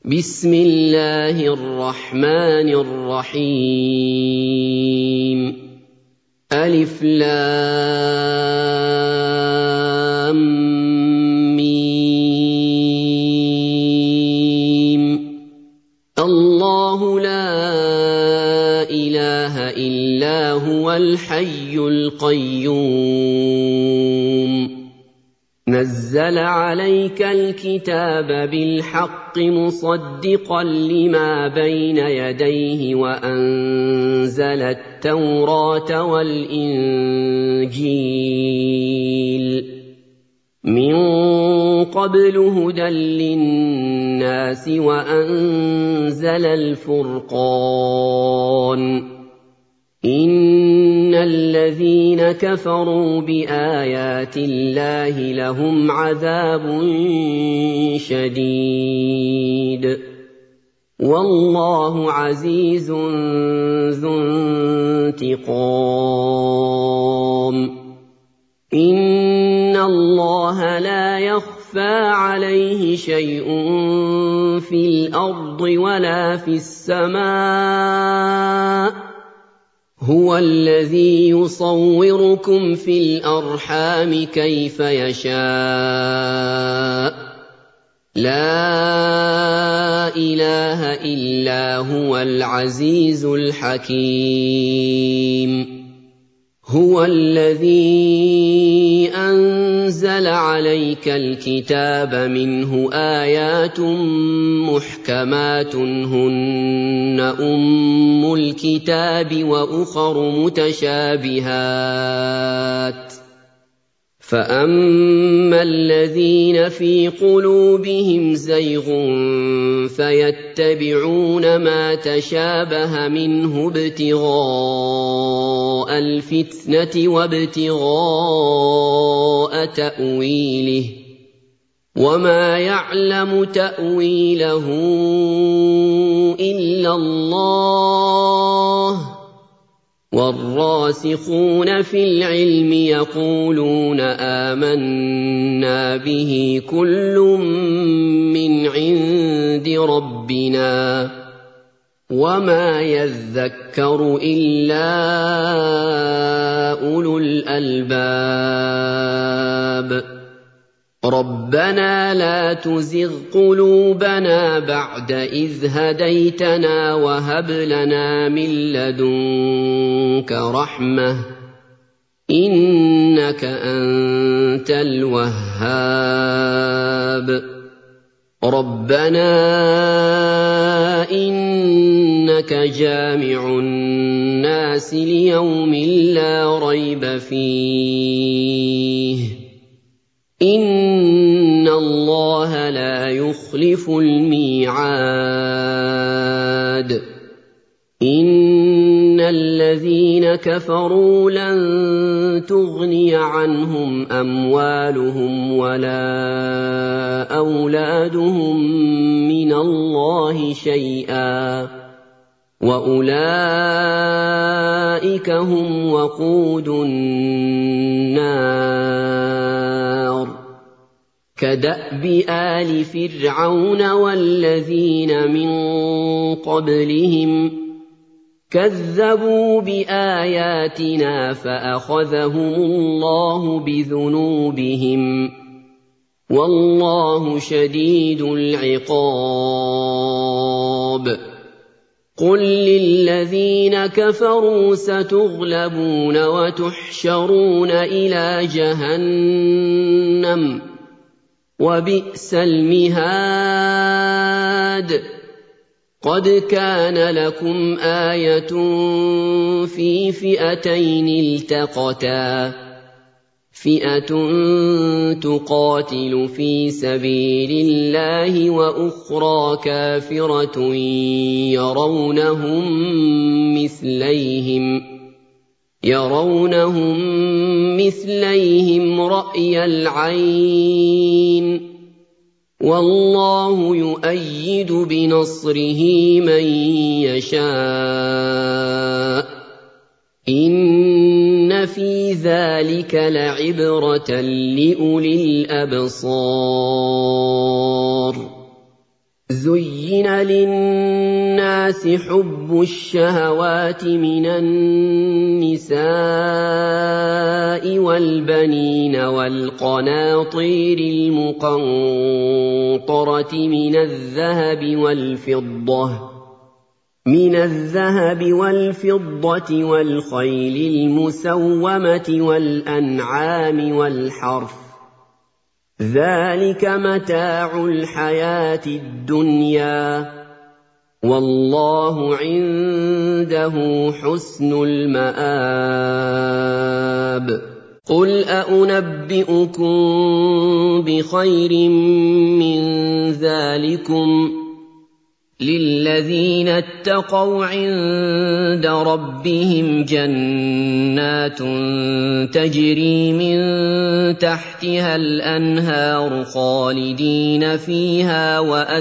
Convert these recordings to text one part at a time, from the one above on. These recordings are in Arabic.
بسم الله الرحمن الرحيم ألف لام ميم الله لا إله إلا هو الحي القيوم نزل عليك الكتاب بالحق مصدقا لما بين يديه وأنزل التوراة والإنجيل من قبل هدى للناس وأنزل الفرقان إن الذين كفروا بآيات الله لهم عذاب شديد والله عزيز ذو انتقام إن الله لا يخفى عليه شيء في الأرض ولا في السماء هو الذي يصوركم في الأرحام كيف يشاء لا إله إلا هو العزيز الحكيم هو الذي أنزل عليك الكتاب منه آيات محكمات هن أم الكتاب وأخر متشابهات فأما الذين في قلوبهم زيغ فيتبعون ما تشابه منه ابتغاء الفتنة وابتغاء تأويله وما يعلم تأويله إلا الله والراسخون في العلم يقولون آمنا به كل من عند ربنا وما يذكر إلا أولو الألباب ربنا لا تزغ قلوبنا بعد إذ هديتنا وهب لنا من لدنك رحمة إنك أنت الوهاب ربنا إنك جامع الناس ليوم لا ريب فيه إن الله لا يخلف الميعاد إن الذين كفروا لن تغني عنهم أموالهم ولا أولادهم من الله شيئا وأولئك هم وقود النار كدأب آل فرعون والذين من قبلهم كذبوا بآياتنا فأخذهم الله بذنوبهم والله شديد العقاب قل للذين كفروا ستغلبون وتحشرون إلى جهنم وبئس المهاد قد كان لكم آية في فئتين التقتا فئة تقاتل في سبيل الله وأخرى كافرة يرونهم مثليهم رأي العين والله يؤيد بنصره من يشاء إن في ذلك لعبرة لأولي الأبصار زُيِّنَ لِلنَّاسِ حُبُّ الشَّهَوَاتِ مِنَ النِّسَاءِ وَالْبَنِينَ وَالْقَنَاطِيرِ الْمُقَنطَرَةِ مِنَ الذَّهَبِ وَالْفِضَّةِ وَالْخَيْلِ الْمُسَوَّمَةِ وَالْأَنْعَامِ وَالْحَرْثِ ۗ ذَلِكَ مَتَاعُ الْحَيَاةِ الدُّنْيَا ۖ وَاللَّهُ عِندَهُ حُسْنُ الْمَآبِ. قُلْ أَؤُنَبِّئُكُم بِخَيْرٍ مِّن ذَٰلِكُمْ ۚ لِلَّذِينَ اتَّقَوْا عِندَ رَبِّهِمْ جَنَّاتٌ تَجْرِي مِن تَحْتِهَا الْأَنْهَارُ خَالِدِينَ فِيهَا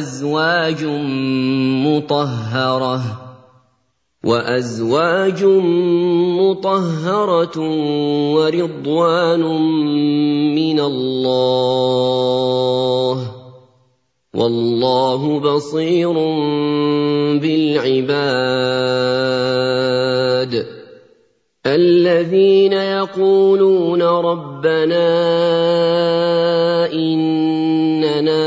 وَأَزْوَاجٌ مُّطَهَّرَةٌ وَرِضْوَانٌ مِّنَ اللَّهِ ۗ وَاللَّهُ بَصِيرٌ بِالْعِبَادِ. الَّذِينَ يَقُولُونَ رَبَّنَا إِنَّنَا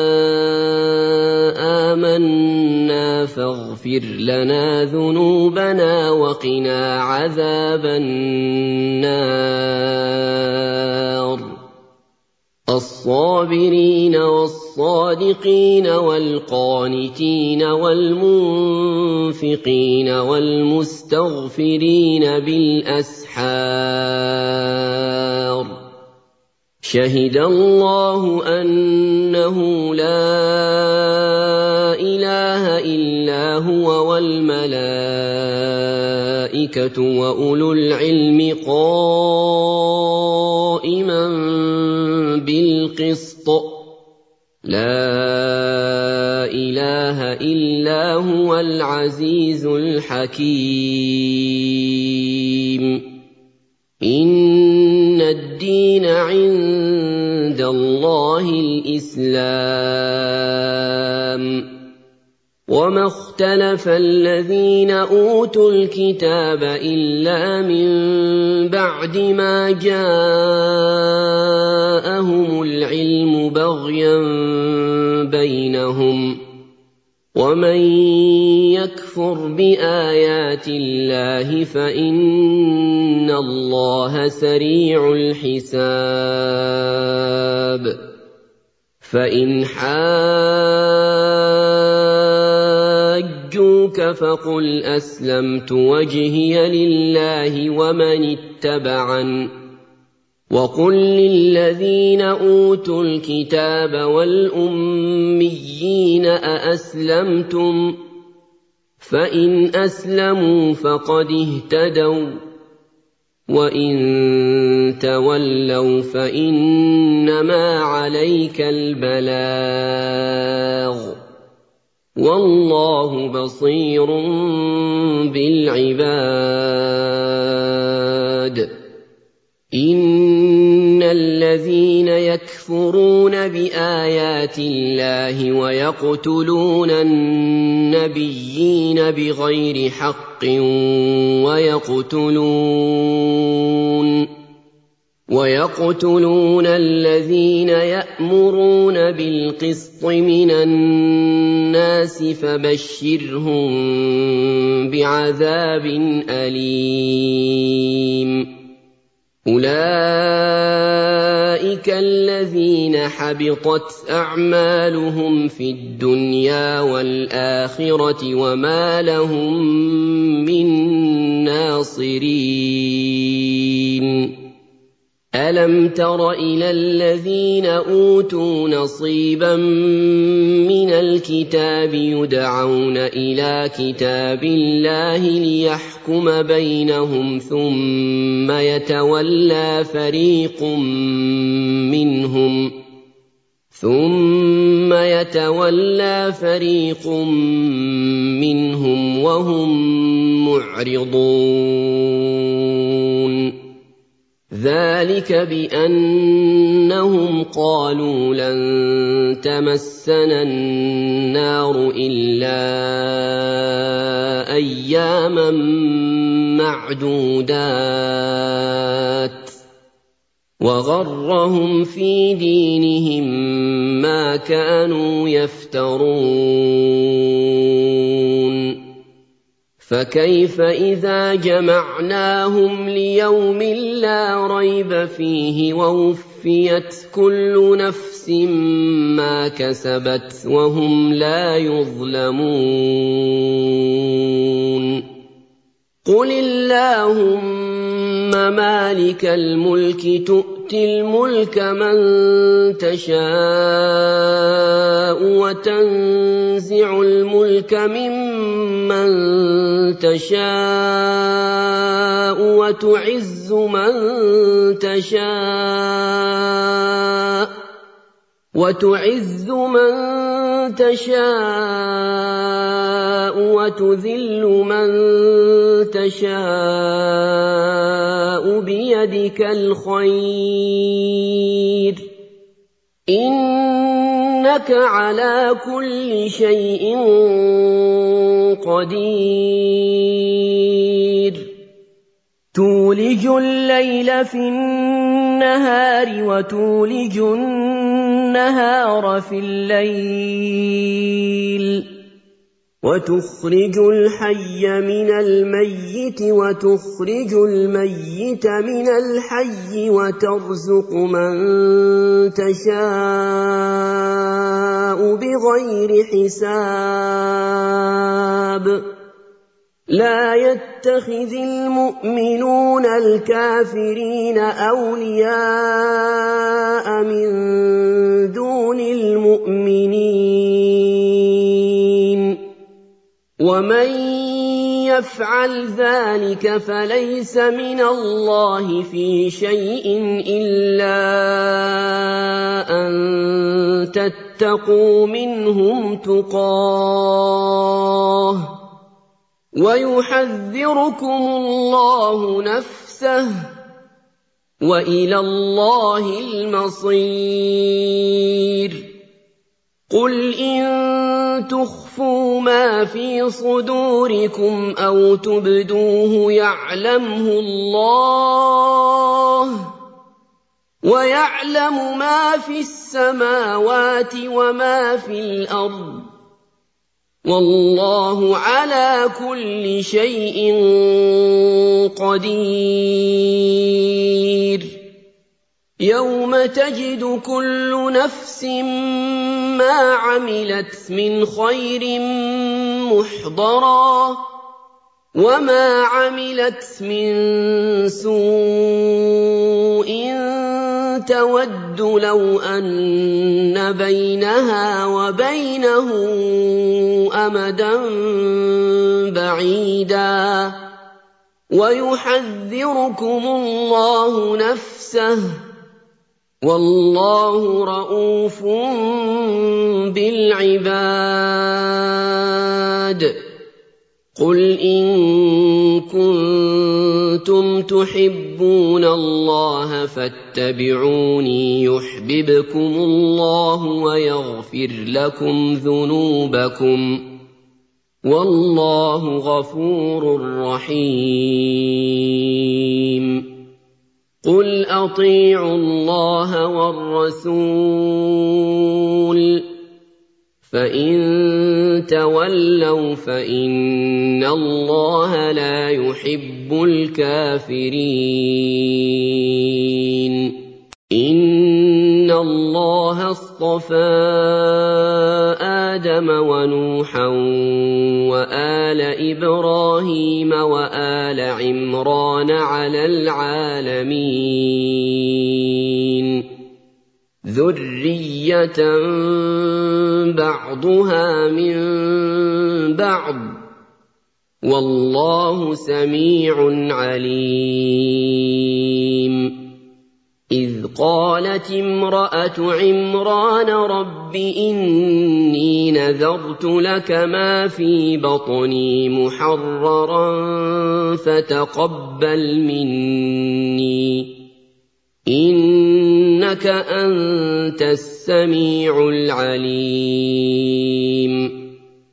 آمَنَّا فَاغْفِرْ لَنَا ذُنُوبَنَا وَقِنَا عَذَابَ النَّارِ. الصَّابِرِينَ وَالصَّادِقِينَ وَالْقَانِتِينَ وَالْمُنفِقِينَ وَالْمُسْتَغْفِرِينَ بِالْأَسْحَارِ. شَهِدَ اللَّهُ أَنَّهُ لَا إِلَٰهَ إِلَّا هُوَ وَالْمَلَائِكَةُ وَأُولُو الْعِلْمِ قَائِمًا بِالْقِسْطِ ۚ لَا إِلَٰهَ إِلَّا هُوَ الْعَزِيزُ الْحَكِيمُ. إِنَّ الدِّينَ عِندَ اللَّهِ الْإِسْلَامُ ۗ وَمَا اخْتَلَفَ الَّذِينَ أُوتُوا الْكِتَابَ إِلَّا مِن بَعْدِ مَا جَاءَهُمُ الْعِلْمُ بَغْيًا بَيْنَهُمْ ۗ وَمَن يَكْفُرْ بِآيَاتِ اللَّهِ فَإِنَّ اللَّهَ سَرِيعُ الْحِسَابِ. فَإِنْ حَاجُّوكَ فَقُلْ أَسْلَمْتُ وَجْهِيَ لِلَّهِ وَمَنِ اتَّبَعَنِ ۗ وَقُل لِّلَّذِينَ أُوتُوا الْكِتَابَ وَالْأُمِّيِّينَ أَأَسْلَمْتُمْ ۚ فَإِنْ أَسْلَمُوا فَقَدِ اهْتَدَوا ۖ وَّإِن تَوَلَّوْا فَإِنَّمَا عَلَيْكَ الْبَلَاغُ ۗ وَاللَّهُ بَصِيرٌ بِالْعِبَادِ. إِنَّ الَّذِينَ يَكْفُرُونَ بِآيَاتِ اللَّهِ وَيَقْتُلُونَ النَّبِيِّينَ بِغَيْرِ حَقٍّ وَيَقْتُلُونَ الَّذِينَ يَأْمُرُونَ بِالْقِسْطِ مِنَ النَّاسِ فَبَشِّرْهُم بِعَذَابٍ أَلِيمٍ. أُولَٰئِكَ الَّذِينَ حَبِطَتْ أَعْمَالُهُمْ فِي الدُّنْيَا وَالْآخِرَةِ وَمَا لَهُم مِّن نَّاصِرِينَ. أَلَمْ تَرَ إِلَى الَّذِينَ أُوتُوا نَصِيبًا مِّنَ الْكِتَابِ يُدْعَوْنَ إِلَىٰ كِتَابِ اللَّهِ لِيَحْكُمَ بَيْنَهُمْ ثُمَّ يَتَوَلَّىٰ فَرِيقٌ مِّنْهُمْ وَهُم مُّعْرِضُونَ. ذلك بأنهم قالوا لن تمسنا النار إلا أياما معدودات وغرهم في دينهم ما كانوا يفترون فكيف إذا جمعناهم ليوم لا ريب فيه ووفيت كل نفس ما كسبت وهم لا يظلمون قل اللهم مالك الملك تؤتي الملك من تشاء وتنزع الملك ممن تشاء وتعز من تشاء وتذل من تشاء بيدك الخير إنك على كل شيء قدير تولج الليل في النهار وتولج النهار في الليل وتخرج الحي من الميت وتخرج الميت من الحي وترزق من تشاء بغير حساب لا يتخذ المؤمنون الكافرين أولياء من دون المؤمنين ومن يفعل ذلك فليس من الله في شيء إلا أن تتقوا منهم تقاه ويحذركم الله نفسه وإلى الله المصير قل إن تخفوا ما في صدوركم أو تبدوه يعلمه الله ويعلم ما في السماوات وما في الأرض والله على كل شيء قدير يوم تجد كل نفس ما عملت من خير محضرا وما عملت من سوء تود لو أن بينها وبينه أمدا بعيدا ويحذركم الله نفسه والله رءوف بالعباد قل إن كنتم تحبون الله فاتبعوني يحببكم الله ويغفر لكم ذنوبكم والله غفور رحيم قل أطيعوا الله والرسول فإن تولوا فإن الله لا يحب الكافرين إن الله اصطفى آدم ونوحا وآل إبراهيم وآل عمران على العالمين ذرية بعضها من بعض والله سميع عليم إذ قالت امرأة عمران رب إني نذرت لك ما في بطني محررا فتقبل مني إنك أنت السميع العليم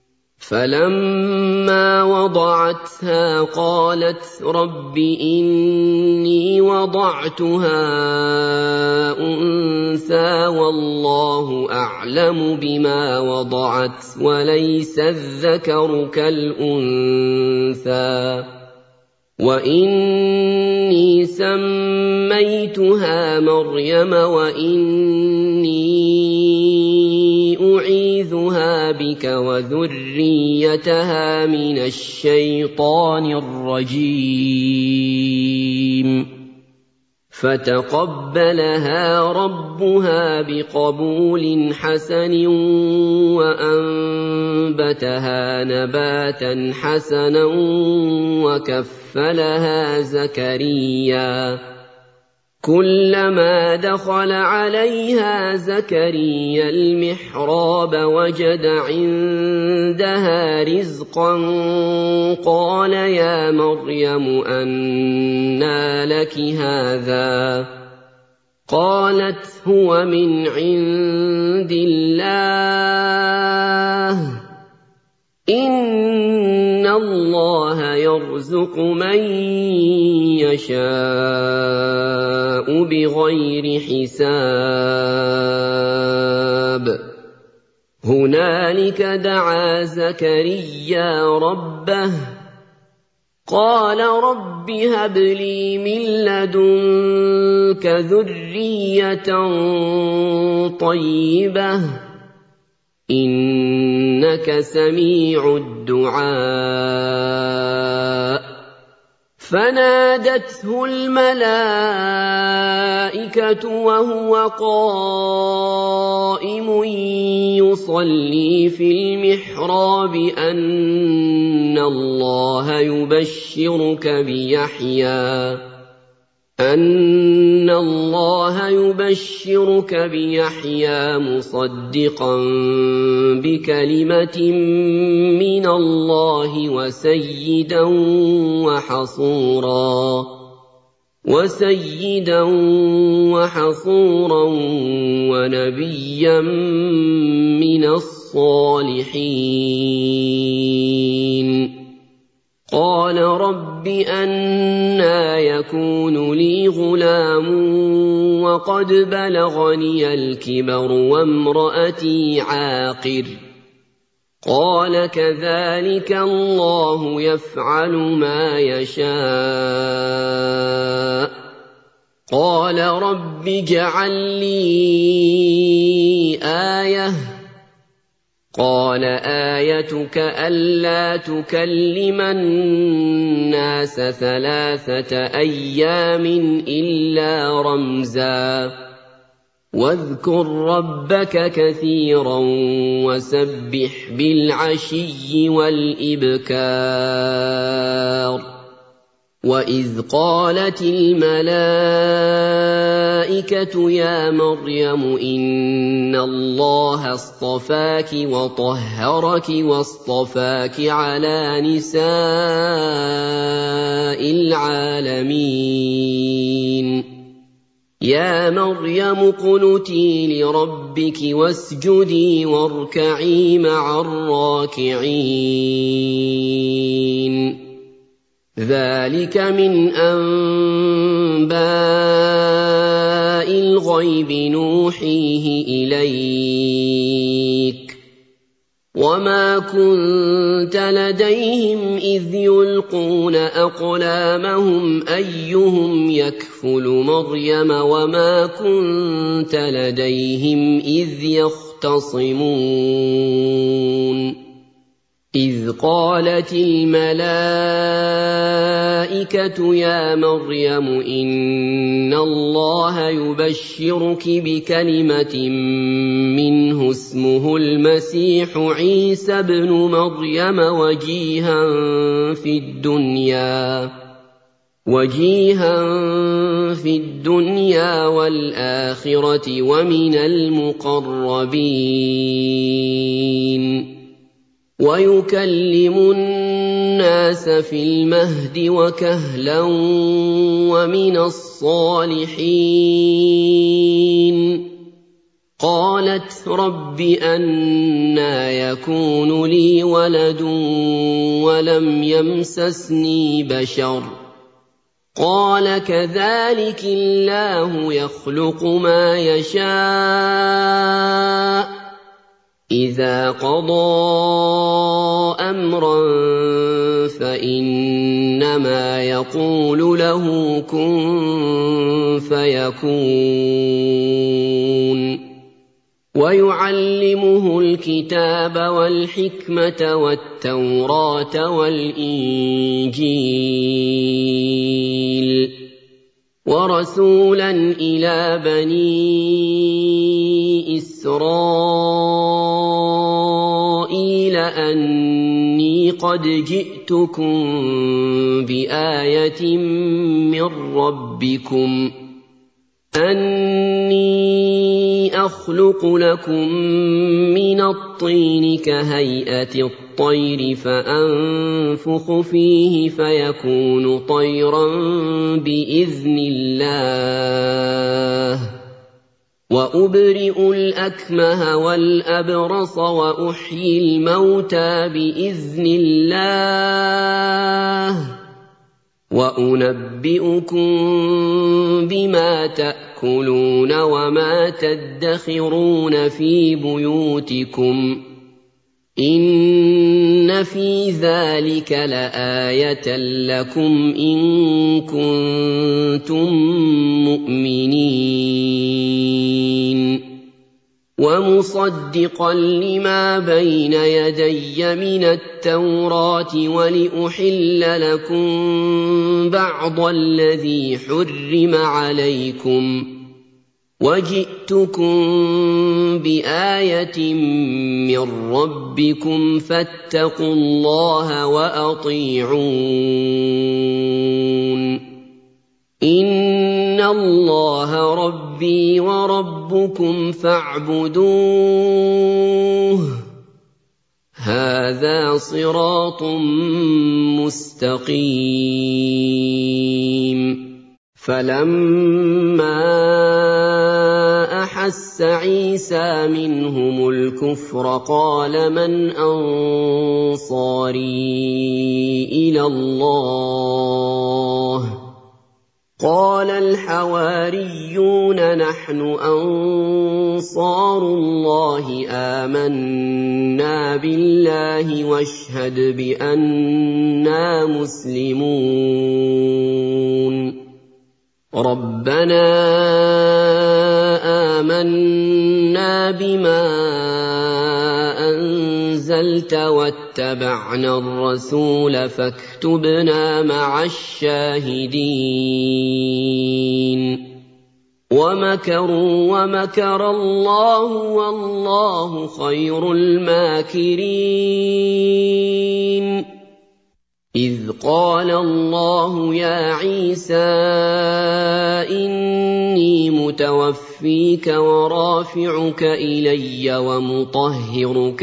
فلما وضعتها قالت رب إني وضعتها أنثى والله أعلم بما وضعت وليس الذكر كالأنثى وإني سميتها مريم وإني أعيذها بك وذريتها من الشيطان الرجيم فتقبلها ربها بقبول حسن وأنبتها نباتا حسنا وكفلها زكريا كلما دخل عليها زكريا المحراب وجد عندها رزقا قال يا مريم أنى لك هذا قالت هو من عند الله إن الله يرزق من يشاء بغير حساب هنالك دعا زكريا ربه قال رب هب لي من لدنك ذرية طيبة إنك سميع الدعاء فنادته الملائكة وهو قائم يصلي في المحراب أن الله يبشرك بيحيى مصدقا بكلمة من الله وسيدا وحصورا ونبيا من الصالحين قال رب أنى يكون لي غلام وقد بلغني الكبر وامرأتي عاقر قال كذلك الله يفعل ما يشاء قال رب اجعل لي آية قال آيتك ألا تكلم الناس 3 أيام إلا رمزا واذكر ربك كثيرا وسبح بالعشي والإبكار وإذ قالت الملائكة يا مريم إن الله اصطفاك وطهرك واصطفاك على نساء العالمين يا مريم اقنتي لربك واسجدي واركعي مع الراكعين ذلك من أنباء الغيب نوحيه إليك وما كنت لديهم إذ يلقون أقلامهم أيهم يكفل مريم وما كنت لديهم إذ يختصمون إذ قالت الملائكة يا مريم إن الله يبشرك بكلمة منه اسمه المسيح عيسى ابن مريم وجيها في الدنيا والآخرة ومن المقربين ويكلم الناس في المهد وكهلا ومن الصالحين. قالت رب أنى يكون لي ولد ولم يمسسني بشر قال كذلك الله يخلق ما يشاء إذا قضى أمرا فإنما يقول له كن فيكون. ويعلمه الكتاب والحكمة والتوراة والإنجيل ورسولا إلى بني إسرائيل أني قد جئتكم بآية من ربكم أني أخلق لكم من الطين كهيئة الطير فأنفخ فيه فيكون طيرا بإذن الله وأبرئ الأكمه والأبرص وأحيي الموتى بإذن الله وأنبئكم بما تأكلون وما تدخرون في بيوتكم إن في ذلك لآية لكم إن كنتم مؤمنين. ومصدقا لما بين يدي من التوراة ولأحل لكم بعض الذي حرم عليكم وجئتكم بآية من ربكم فاتقوا الله وأطيعون إن الله ربي وربكم فاعبدوه هذا صراط مستقيم. فلما أحس عيسى منهم الكفر قال من أنصاري إلى الله قال الحواريون نحن أنصار الله آمنا بالله واشهد بأننا مسلمون. ربنا آمنا بما أنزلت واتبعنا الرسول فاكتبنا مع الشاهدين. ومكروا ومكر الله والله خير الماكرين. إذ قال الله يا عيسى إني متوفيك ورافعك إلي ومطهرك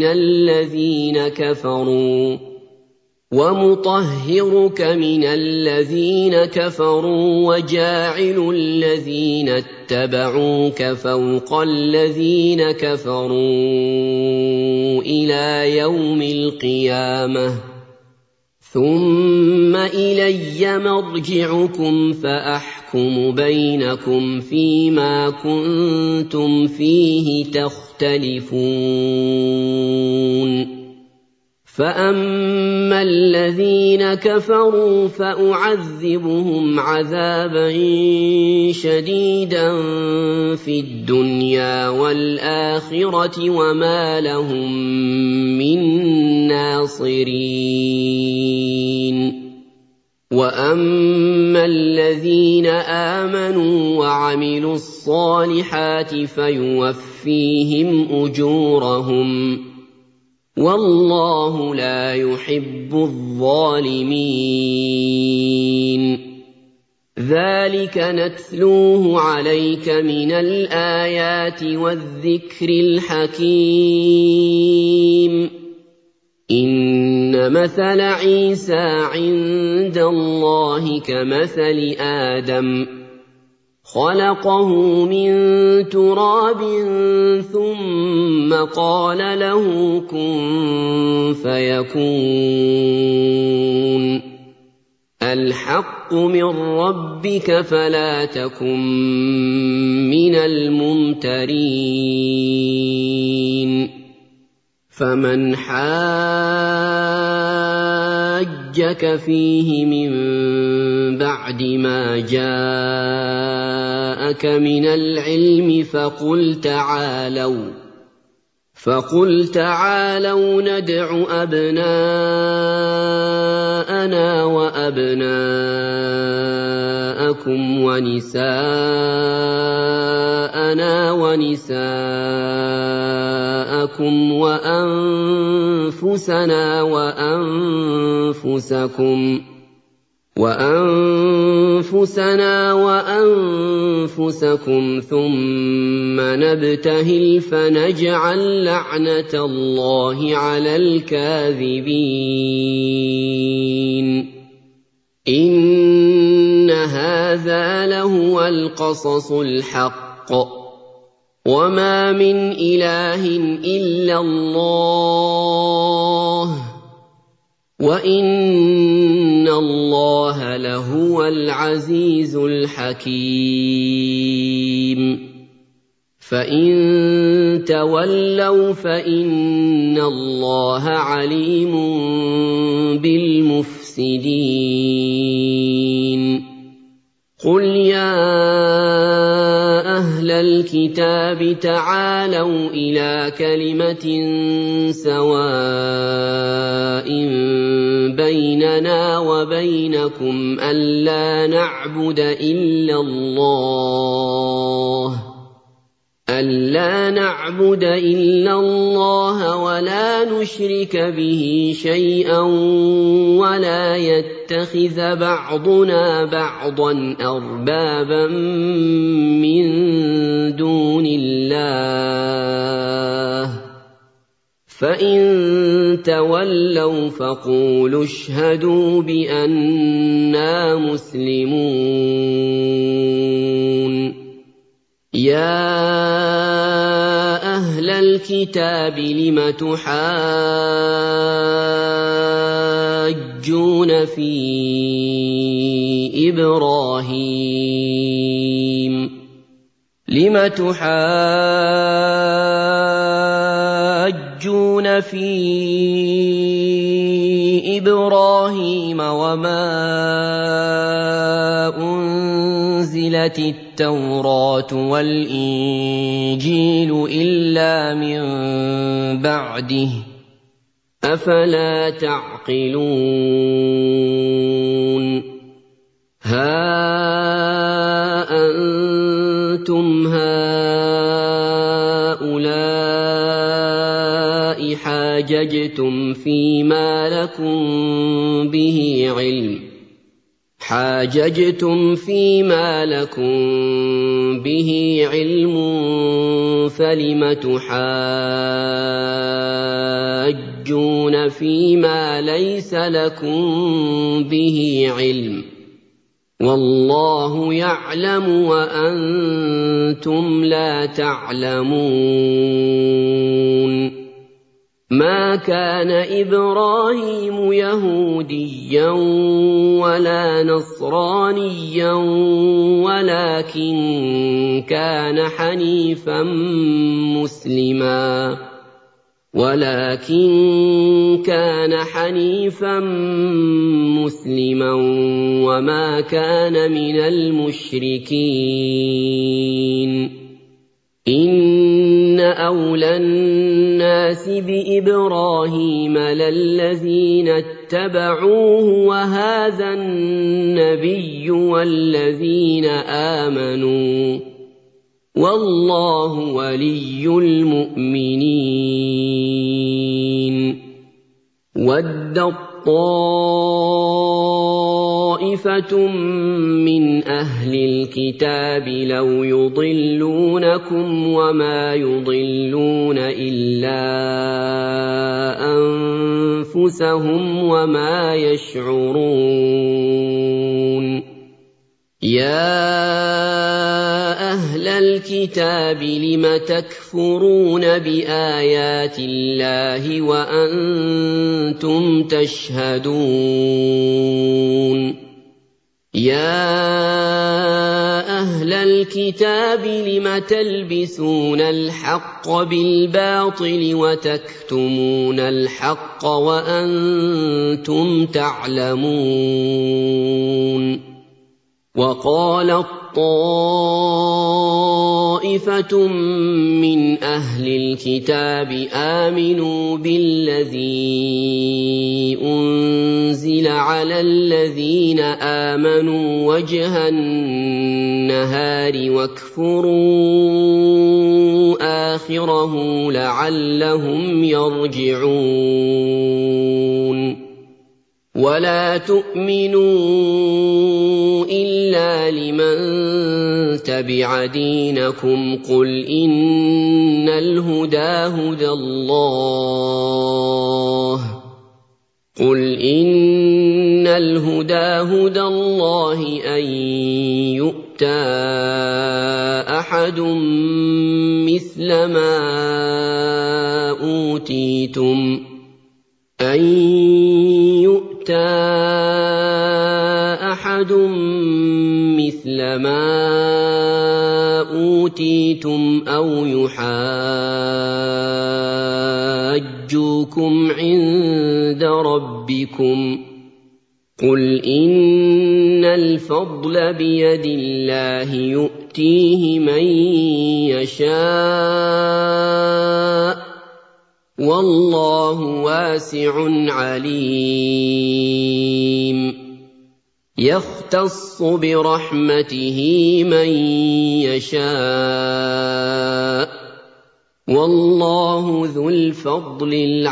من الذين كفروا وجاعل الذين اتبعوك فوق الذين كفروا إلى يوم القيامة ثم إلي مرجعكم فأحكم بينكم فيما كنتم فيه تختلفون. فأما الذين كفروا فأعذبهم عذابا شديدا في الدنيا والآخرة وما لهم من ناصرين. وأما الذين آمنوا وعملوا الصالحات فيوفيهم أجورهم والله لا يحب الظالمين. ذلك نتلوه عليك من الآيات والذكر الحكيم. إن مثل عيسى عند الله كمثل آدم خلقه من تراب ثم قال له كن فيكون الحق من ربك فلا تكن من الممترين فمن حاجك فيه من بعد ما جاءك من العلم فقل تعالوا ندع أبناءنا وأبناءكم ونساءنا ونساءكم وأنفسنا وأنفسكم ثم نبتهل فنجعل لعنة الله على الكاذبين إن هذا لهو القصص الحق وما من إله إلا الله وإن الله لهو العزيز الحكيم فإن تولوا فإن الله عليم بالمفسدين قل يا أهل الكتاب تعالوا إلى كلمة سواء بيننا وبينكم ألا نعبد إلا الله ولا نشرك به شيئا ولا يتخذ بعضنا بعضا أربابا من دون الله فإن تولوا فقولوا اشهدوا بأننا مسلمون يا أهل الكتاب لم تحاجون في إبراهيم وما أنزلت التوراة والإنجيل إلا من بعده أفلا تعقلون ها أنتم هؤلاء حاججتم فيما لكم به علم فلم تحاجون فيما ليس لكم به علم والله يعلم وأنتم لا تعلمون ما كان إبراهيم يهوديا ولا نصرانيا ولكن كان حنيفا مسلما وما كان من المشركين إن أولى الناس بإبراهيم للذين اتبعوه وهذا النبي والذين آمنوا والله ولي المؤمنين ودت طائفة من أهل الكتاب لو يضلونكم وما يضلون إلا أنفسهم وما يشعرون يا أهل الكتاب لم تكفرون بآيات الله وأنتم تشهدون يا أهل الكتاب لم تلبسون الحق بالباطل وتكتمون الحق وأنتم تعلمون وقالت طائفة من أهل الكتاب آمنوا بالذي أنزل على الذين آمنوا وجه النهار واكفروا آخره لعلهم يرجعون ولا تؤمنوا إلا لمن تبع دينكم قل إن الهدى هدى الله أن يؤتى أحد مثل ما أوتيتم أو يحاجوكم عند ربكم قل إن الفضل بيد الله يؤتيه من يشاء والله واسع عليم يختص برحمته من يشاء والله ذو الفضل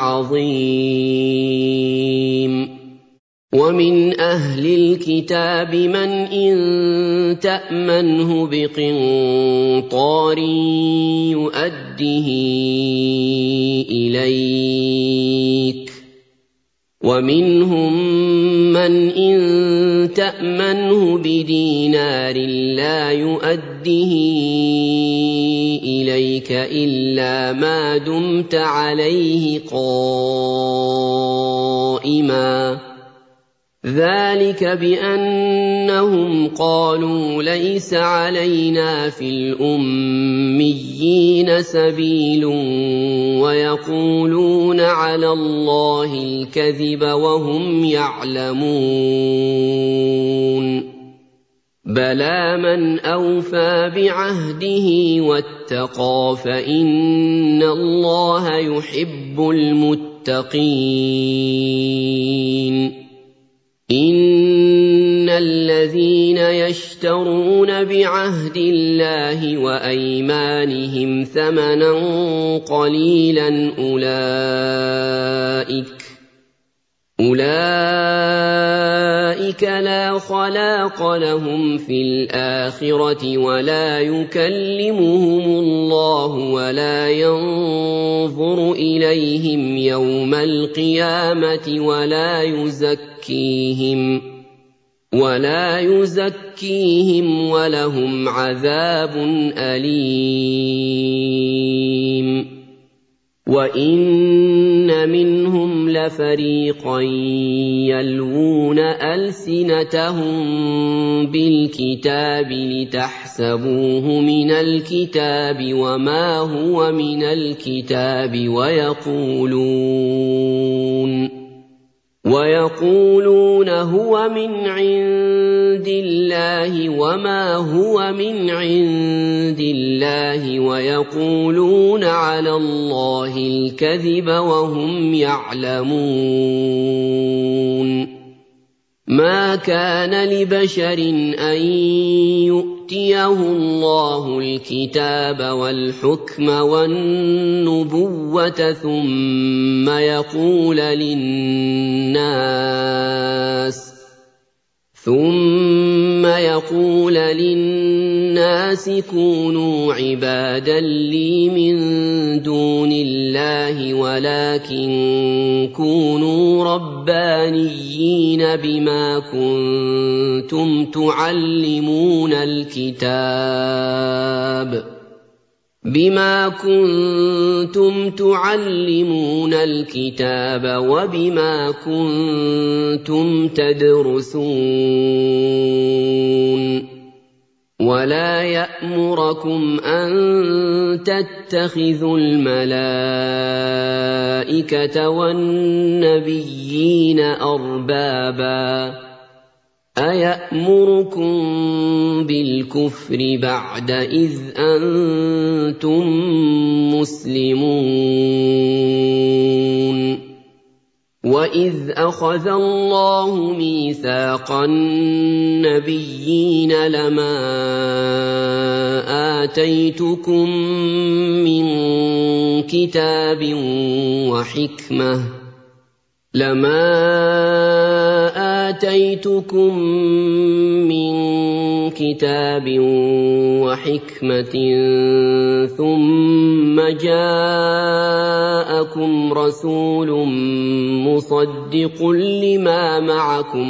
العظيم ومن أهل الكتاب من إن تأمنه بقنطار يؤده إليك ومنهم من إن تأمنه بدينار لا يؤده إليك إلا ما دمت عليه قائما ذلك بأنهم قالوا ليس علينا في الأميين سبيل ويقولون على الله الكذب وهم يعلمون بلى من أوفى بعهده واتقى فإن الله يحب المتقين إن الذين يشترون بعهد الله وأيمانهم ثمنا قليلا أولئك لا خلاق لهم في الآخرة ولا يكلمهم الله ولا ينظر إليهم يوم القيامة ولا يزكيهم ولهم عذاب أليم وإن منهم لفريقا يلوون ألسنتهم بالكتاب لتحسبوه من الكتاب وما هو من الكتاب ويقولون هو من عند الله وما هو من عند الله ويقولون على الله الكذب وهم يعلمون ما كان لبشر أن يؤتيه الله الكتاب والحكم والنبوة ثم يقول للناس كونوا عبادا لي من دون الله ولكن كونوا ربانيين بما كنتم تعلمون الكتاب وبما كنتم تدرسون ولا يأمركم أن تتخذوا الملائكة والنبيين أربابا أيأمركم بالكفر بعد إذ أنتم مسلمون وإذ أخذ الله ميثاق النبيين لما آتيتكم من كتاب وحكمة ثم جاءكم رسول مصدق لما معكم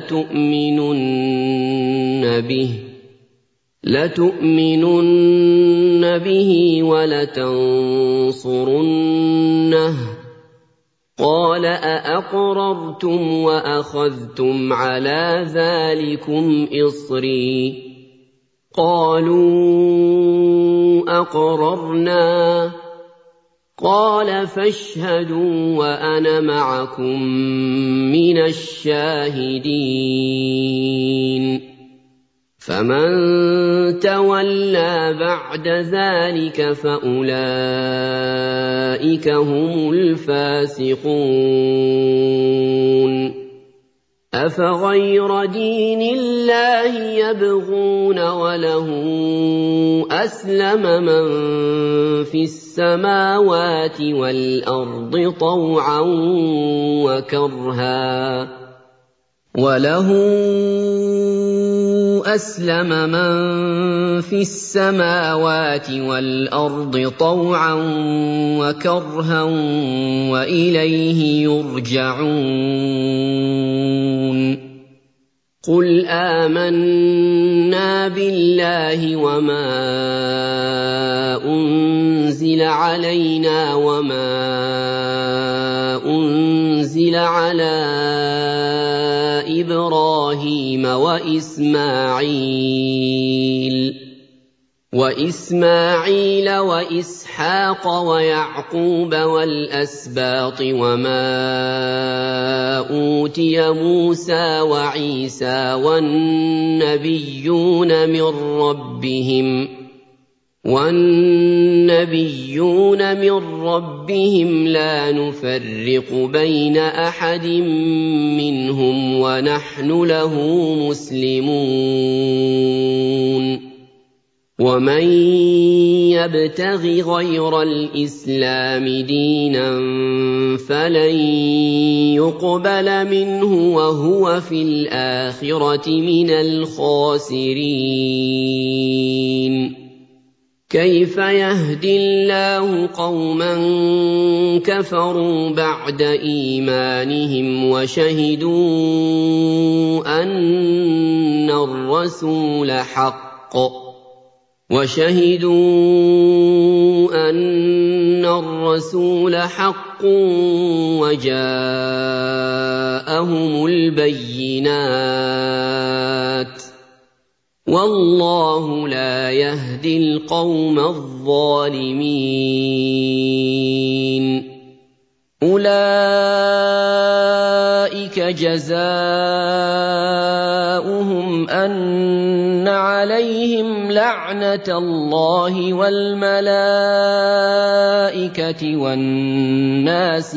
لتؤمنن به ولتنصرنه قال أأقررتم وأخذتم على ذلكم إصري قالوا أقررنا قال فاشهدوا وأنا معكم من الشاهدين فمن تولى بعد ذلك فأولئك هم الفاسقون أفغير دين الله يبغون وله أسلم من في السماوات والأرض طوعا وكرها وإليه يرجعون قل آمنا بالله وما أنزل علينا وما أنزل على إبراهيم وإسماعيل وإسحاق ويعقوب والأسباط وما أوتي موسى وعيسى والنبيون من ربهم لا نفرق بين أحد منهم ونحن له مسلمون ومن يبتغ غير الإسلام دينا فلن يقبل منه وهو في الآخرة من الخاسرين كيف يهدي الله قوما كفروا بعد إيمانهم وشهدوا أن الرسول حق وجاءهم البينات والله لا يهدي القوم الظالمين أولئك جزاؤهم أن عليهم لعنة الله والملائكة والناس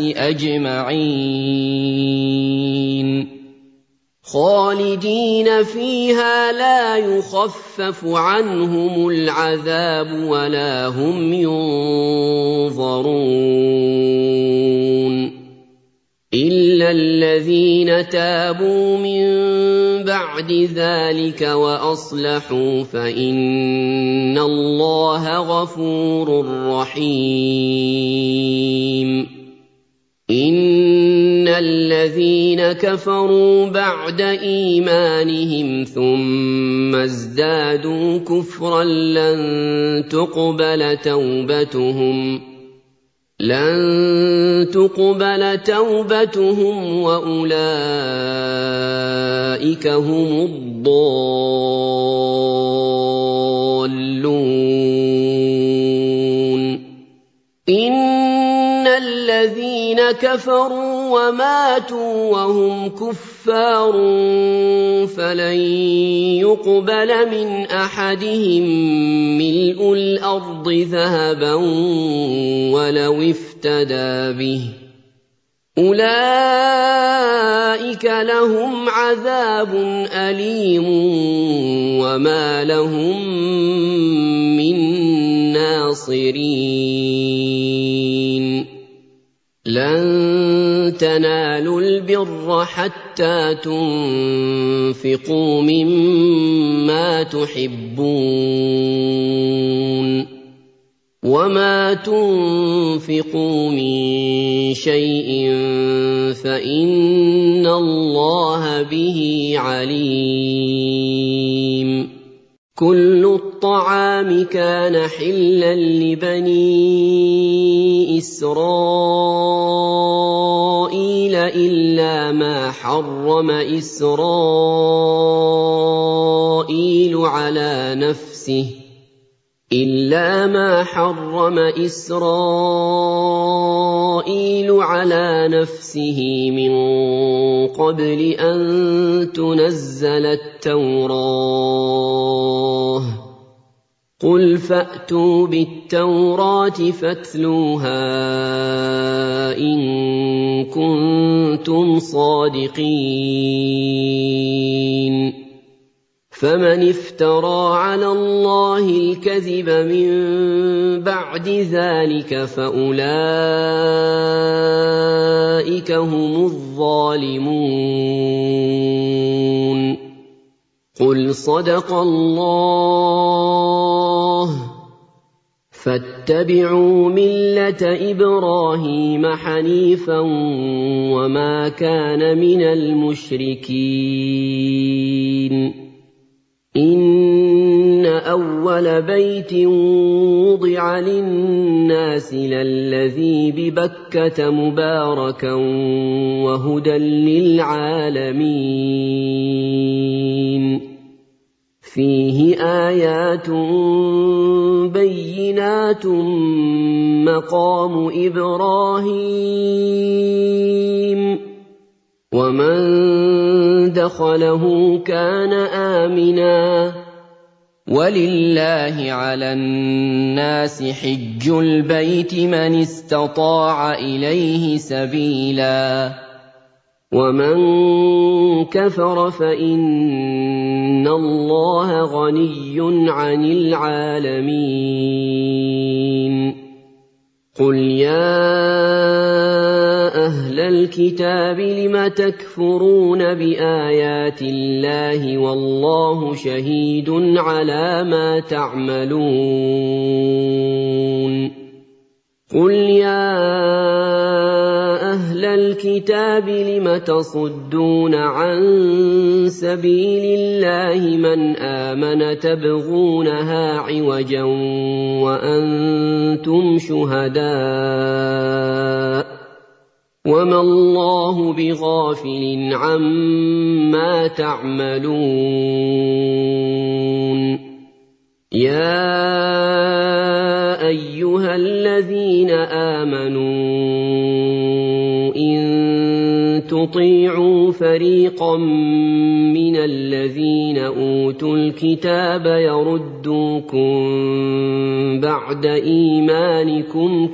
أجمعين خالدين فيها لا يخفف عنهم العذاب ولا هم ينظرون إِلَّا الَّذِينَ تَابُوا مِن بَعْدِ ذَلِكَ وَأَصْلَحُوا فَإِنَّ اللَّهَ غَفُورٌ رَّحِيمٌ إِنَّ الَّذِينَ كَفَرُوا بَعْدَ إِيمَانِهِمْ ثُمَّ ازْدَادُوا كُفْرًا لَّن تُقْبَلَ تَوْبَتُهُمْ وَأُولَٰئِكَ هُمُ الضَّالُّونَ إِنَّ الَّذِينَ كَفَرُوا وَمَاتُوا وَهُمْ كُفَّارٌ فَلَن يُقْبَلَ مِنْ أَحَدِهِم مِّلْءُ الْأَرْضِ ذَهَبًا وَلَوِ افْتَدَىٰ بِهِ ۗ أُولَٰئِكَ لَهُمْ عَذَابٌ أَلِيمٌ وَمَا لَهُم مِّن نَّاصِرِينَ لَن تَنَالُوا الْبِرَّ حَتَّىٰ تُنفِقُوا مِمَّا تُحِبُّونَ وَمَا تُنفِقُوا مِن شَيْءٍ فَإِنَّ اللَّهَ بِهِ عَلِيمٌ كُلُّ الطَّعَامِ كَانَ حِلًّا لِّبَنِي إِسْرَائِيلَ إِلَّا مَا حَرَّمَ إِسْرَائِيلُ عَلَىٰ نَفْسِهِ مِن قَبْلِ أَن تُنَزَّلَ التَّوْرَاةُ ۗ قُلْ فَأْتُوا بِالتَّوْرَاةِ فَاتْلُوهَا إِن كُنتُمْ صَادِقِينَ فَمَنِ افْتَرَىٰ عَلَى اللَّهِ الْكَذِبَ مِن بَعْدِ ذَلِكَ فَأُولَٰئِكَ هُمُ الظَّالِمُونَ قُلْ صَدَقَ اللَّهُ فَاتَّبِعُوا مِلَّةَ إِبْرَاهِيمَ حَنِيفًا وَمَا كَانَ مِنَ الْمُشْرِكِينَ إِنَّ أَوَّلَ بَيْتٍ وُضِعَ لِلنَّاسِ لَلَّذِي بِبَكَّةَ مُبَارَكًا وَهُدًى لِّلْعَالَمِينَ فِيهِ آيَاتٌ بَيِّنَاتٌ مَّقَامُ إِبْرَاهِيمَ وَمَن دَخَلَهُ كَانَ آمِنًا وَلِلَّهِ عَلَى النَّاسِ حِجُّ الْبَيْتِ مَنِ اسْتَطَاعَ إِلَيْهِ سَبِيلًا وَمَن كَفَرَ فَإِنَّ اللَّهَ غَنِيٌّ عَنِ الْعَالَمِينَ قُلْ يَا أَهْلَ الْكِتَابِ لِمَ تَكْفُرُونَ بِآيَاتِ اللَّهِ وَاللَّهُ شَهِيدٌ عَلَىٰ مَا تَعْمَلُونَ قُلْ يَا أَهْلَ الْكِتَابِ لِمَ تَصُدُّونَ عَن سَبِيلِ اللَّهِ مَنْ آمَنَ تَبْغُونَهَا عِوَجًا وَأَنتُمْ شُهَدَاءُ وَمَا اللَّهُ بِغَافِلٍ عَمَّا تَعْمَلُونَ يَا أَيُّهَا الَّذِينَ آمَنُوا إِن تُطِيعُوا فَرِيقًا مِّنَ الَّذِينَ أُوتُوا الْكِتَابَ يَرُدُّوكُم بَعْدَ إِيمَانِكُمْ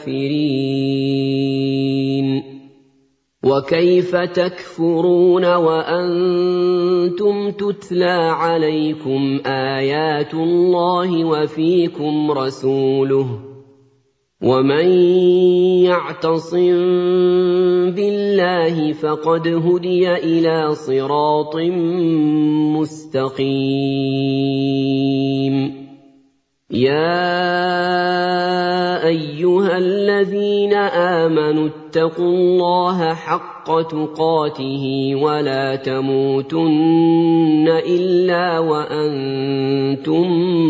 كَافِرِينَ وَكَيْفَ تَكْفُرُونَ وَأَنتُمْ تُتْلَىٰ عَلَيْكُمْ آيَاتُ اللَّهِ وَفِيكُمْ رَسُولُهُ وَمَن يَعْتَصِم بِاللَّهِ اللَّهِ فَقَدْ هُدِيَ إِلَىٰ صِرَاطٍ مُّسْتَقِيمٍ يَا أَيُّهَا الَّذِينَ آمَنُوا اتَّقُوا اللَّهَ حَقَّ تُقَاتِهِ وَلَا تَمُوتُنَّ إِلَّا وَأَنتُم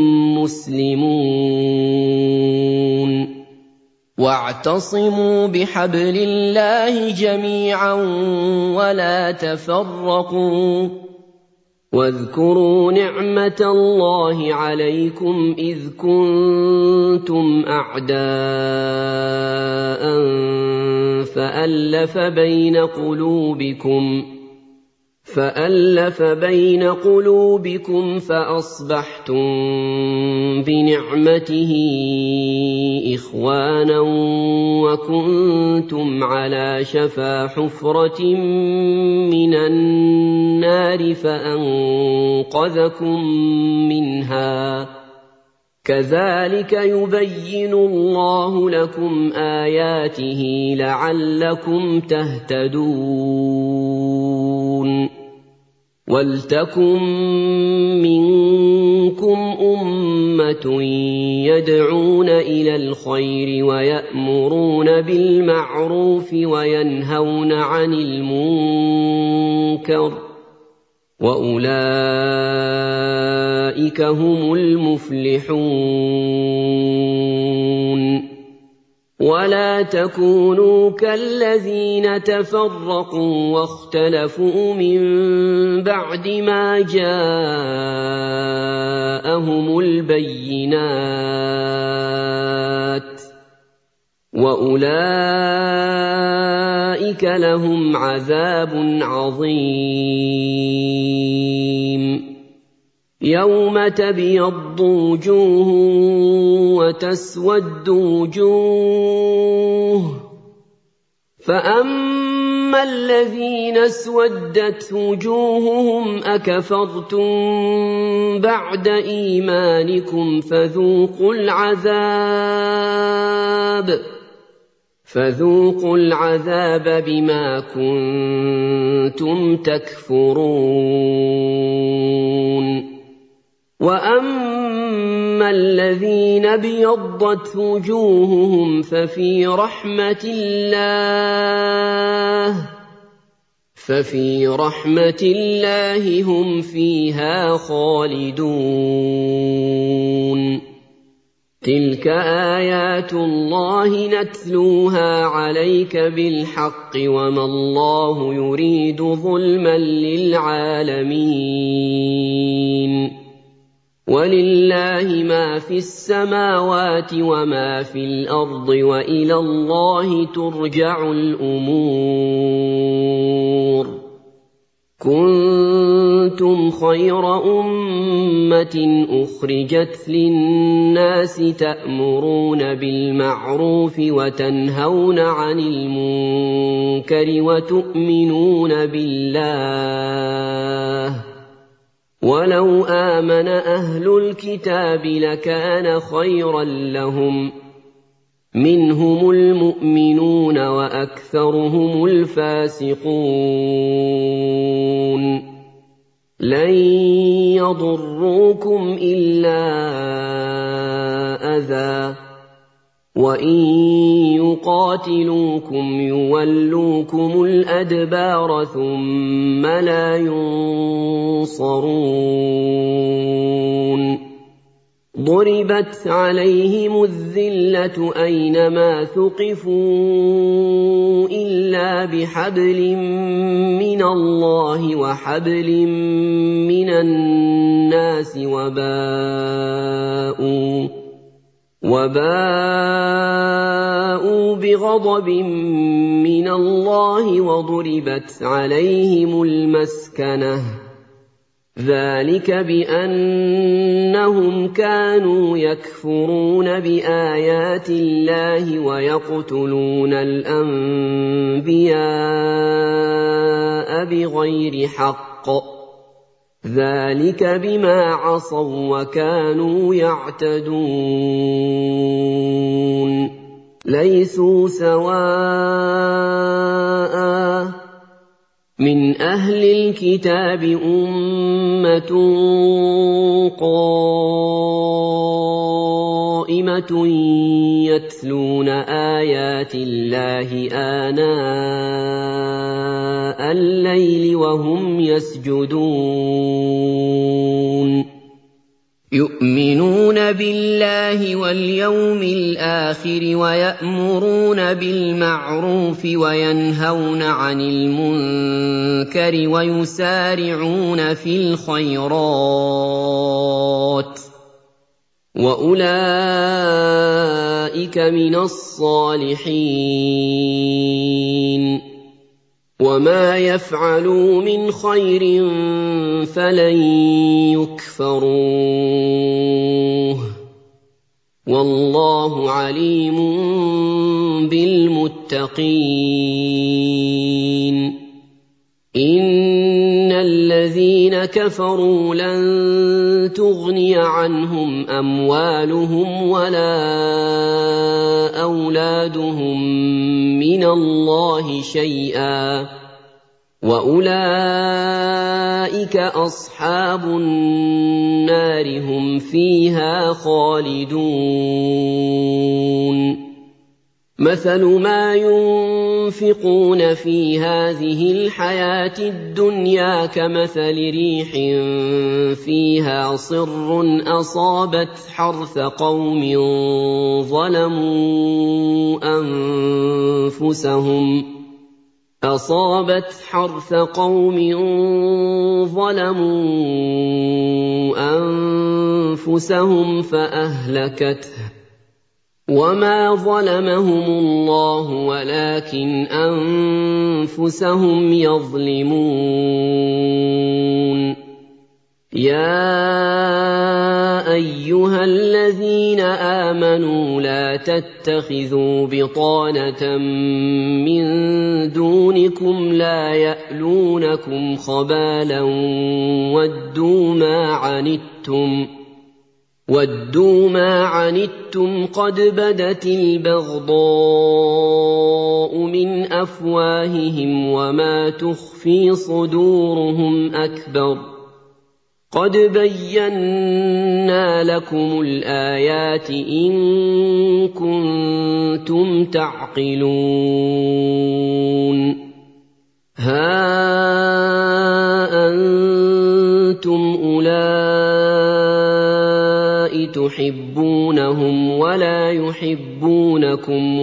مُّسْلِمُونَ وَاعْتَصِمُوا بِحَبْلِ اللَّهِ جَمِيعًا وَلَا تَفَرَّقُوا وَاذْكُرُوا نِعْمَةَ اللَّهِ عَلَيْكُمْ إِذْ كُنتُمْ أَعْدَاءً فَأَلَّفَ بَيْنَ قُلُوبِكُمْ فَأَصْبَحْتُم بِنِعْمَتِهِ إِخْوَانًا وَكُنتُمْ عَلَىٰ شَفَا حُفْرَةٍ مِّنَ النَّارِ فَأَنقَذَكُم مِّنْهَا ۗ كَذَٰلِكَ يُبَيِّنُ اللَّهُ لَكُمْ آيَاتِهِ لَعَلَّكُمْ تَهْتَدُونَ وَلْتَكُن مِّنكُمْ أُمَّةٌ يَدْعُونَ إِلَى الْخَيْرِ وَيَأْمُرُونَ بِالْمَعْرُوفِ وَيَنْهَوْنَ عَنِ الْمُنكَرِ ۚ وَأُولَٰئِكَ هُمُ الْمُفْلِحُونَ وَلَا تَكُونُوا كَالَّذِينَ تَفَرَّقُوا وَاخْتَلَفُوا مِن بَعْدِ مَا جَاءَهُمُ الْبَيِّنَاتُ ۚ وَأُولَٰئِكَ لَهُمْ عَذَابٌ عَظِيمٌ يَوْمَ تَبْيَضُّ وُجُوهٌ وَتَسْوَدُّ وُجُوهٌ ۚ فَأَمَّا الَّذِينَ اسْوَدَّتْ وُجُوهُهُمْ أَكَفَرْتُم بَعْدَ إِيمَانِكُمْ فَذُوقُوا الْعَذَابَ بِمَا كُنتُمْ تَكْفُرُونَ وَأَمَّا الَّذِينَ ابْيَضَّتْ وُجُوهُهُمْ فَفِي رَحْمَةِ اللَّهِ هُمْ فِيهَا خَالِدُونَ تِلْكَ آيَاتُ اللَّهِ نَتْلُوهَا عَلَيْكَ بِالْحَقِّ وَمَا اللَّهُ يُرِيدُ ظُلْمًا لِّلْعَالَمِينَ وَلِلَّهِ مَا فِي السَّمَاوَاتِ وَمَا فِي الْأَرْضِ وَإِلَى اللَّهِ تُرْجَعُ الْأُمُورُ كُنتُمْ خَيْرَ أُمَّةٍ أُخْرِجَتْ لِلنَّاسِ تَأْمُرُونَ بِالْمَعْرُوفِ وَتَنْهَوْنَ عَنِ الْمُنكَرِ وَتُؤْمِنُونَ بِاللَّهِ ۗ وَلَوْ آمَنَ أَهْلُ الْكِتَابِ لَكَانَ خَيْرًا لَّهُم ۚ مِّنْهُمُ الْمُؤْمِنُونَ وَأَكْثَرُهُمُ الْفَاسِقُونَ لَن يَضُرُّوكُمْ إِلَّا أَذًى ۖ وَإِن يُقَاتِلُوكُمْ يُوَلُّوكُمُ الْأَدْبَارَ ثُمَّ لَا يُنصَرُونَ ضُرِبَتْ عَلَيْهِمُ الذِّلَّةُ أَيْنَمَا ثُقِفُوا إِلَّا بِحَبْلٍ مِّنَ اللَّهِ وَحَبْلٍ مِّنَ النَّاسِ وَبَاءُوا بِغَضَبٍ مِّنَ اللَّهِ وَضُرِبَتْ عَلَيْهِمُ الْمَسْكَنَةُ ۚ ذَٰلِكَ بِأَنَّهُمْ كَانُوا يَكْفُرُونَ بِآيَاتِ اللَّهِ وَيَقْتُلُونَ الْأَنبِيَاءَ بِغَيْرِ حَقٍّ ۚ ذَٰلِكَ بِمَا عَصَوا وَّكَانُوا يَعْتَدُونَ لَيْسُوا سَوَاءً مِنْ أَهْلِ الْكِتَابِ أُمَّةٌ قَائِمَةٌ يَتْلُونَ آيَاتِ اللَّهِ آنَاءَ اللَّيْلِ وَهُمْ يَسْجُدُونَ يُؤْمِنُونَ بِاللَّهِ وَالْيَوْمِ الْآخِرِ وَيَأْمُرُونَ بِالْمَعْرُوفِ وَيَنْهَوْنَ عَنِ الْمُنكَرِ وَيُسَارِعُونَ فِي الْخَيْرَاتِ وَأُولَٰئِكَ مِنَ الصَّالِحِينَ وَمَا يَفْعَلُوا مِنْ خَيْرٍ فَلَن يُكْفَرُوهُ وَاللَّهُ عَلِيمٌ بِالْمُتَّقِينَ إِنَّ الَّذِينَ كَفَرُوا لَن تُغْنِيَ عَنْهُمْ أَمْوَالُهُمْ وَلَا أَوْلَادُهُم مِّنَ اللَّهِ شَيْئًا وَأُولَٰئِكَ أَصْحَابُ النَّارِ هُمْ فِيهَا خَالِدُونَ مَثَلُ مَا يُنفِقُونَ فِي هَٰذِهِ الْحَيَاةِ الدُّنْيَا كَمَثَلِ رِيحٍ فِيهَا صِرٌّ أَصَابَتْ حَرْثَ قَوْمٍ ظَلَمُوا أَنفُسَهُمْ فَأَهْلَكَتْهُ وَمَا ظَلَمَهُمُ اللَّهُ وَلَٰكِنْ أَنفُسَهُمْ يَظْلِمُونَ يَا أَيُّهَا الَّذِينَ آمَنُوا لَا تَتَّخِذُوا بِطَانَةً مِّن دُونِكُمْ لَا يَأْلُونَكُمْ خَبَالًا وَدُّوا مَا عَنِتُّمْ قَدْ بَدَتِ الْبَغْضَاءُ مِنْ أَفْوَاهِهِمْ وَمَا تُخْفِي صُدُورُهُمْ أَكْبَرُ قَدْ بَيَّنَّا لَكُمُ الْآيَاتِ إِن كُنتُمْ تَعْقِلُونَ هَا أَنتُمْ أُولَاءِ تُحِبُّونَهُمْ وَلَا يُحِبُّونَكُمْ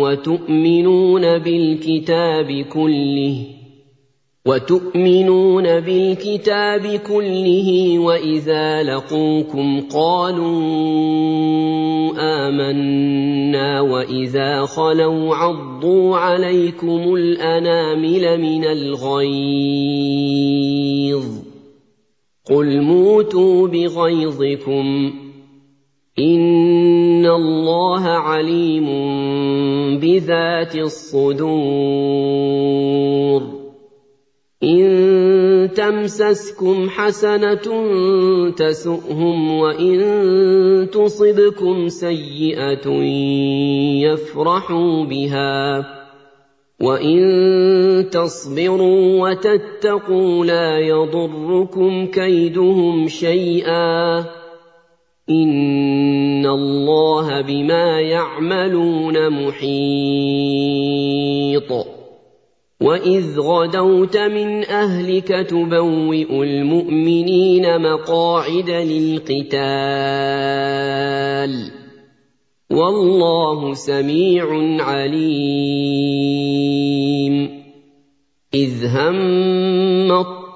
وَتُؤْمِنُونَ بِالْكِتَابِ كُلِّهِ وَإِذَا لَقُوكُمْ قَالُوا آمَنَّا وَإِذَا خَلَوْا عَضُّوا عَلَيْكُمُ الْأَنَامِلَ مِنَ الْغَيْظِ قُلْ مُوتُوا بِغَيْظِكُمْ إِنَّ اللَّهَ عَلِيمٌ بِذَاتِ الصُّدُورِ إِن تَمْسَسْكُمْ حَسَنَةٌ تَسُؤْهُمْ وَإِن تُصِبْكُمْ سَيِّئَةٌ يَفْرَحُوا بِهَا وَإِن تَصْبِرُوا وَتَتَّقُوا لَا يَضُرُّكُمْ كَيْدُهُمْ شَيْئًا إِنَّ اللَّهَ بِمَا يَعْمَلُونَ مُحِيطٌ وَإِذْ غَدَوْتَ مِنْ أَهْلِكَ تُبَوِّئُ الْمُؤْمِنِينَ مَقَاعِدَ لِلْقِتَالِ وَاللَّهُ سَمِيعٌ عَلِيمٌ إِذْ هَمَّ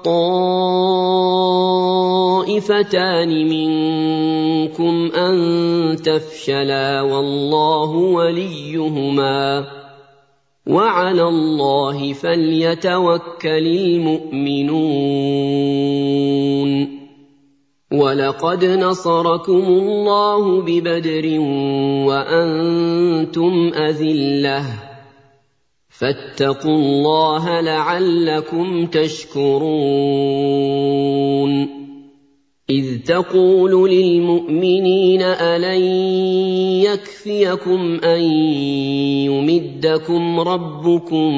الطَّائِفَتَانِ مِنكُمْ أَن تَفْشَلَا وَاللَّهُ وَلِيُّهُمَا وَعَلَى اللَّهِ فَلْيَتَوَكَّلِ الْمُؤْمِنُونَ وَلَقَدْ نَصَرَكُمُ اللَّهُ بِبَدْرٍ وَأَنتُمْ أَذِلَّةٌ فَاتَّقُوا اللَّهَ لَعَلَّكُمْ تَشْكُرُونَ إذ تقول للمؤمنين ألن يكفيكم أن يمدكم ربكم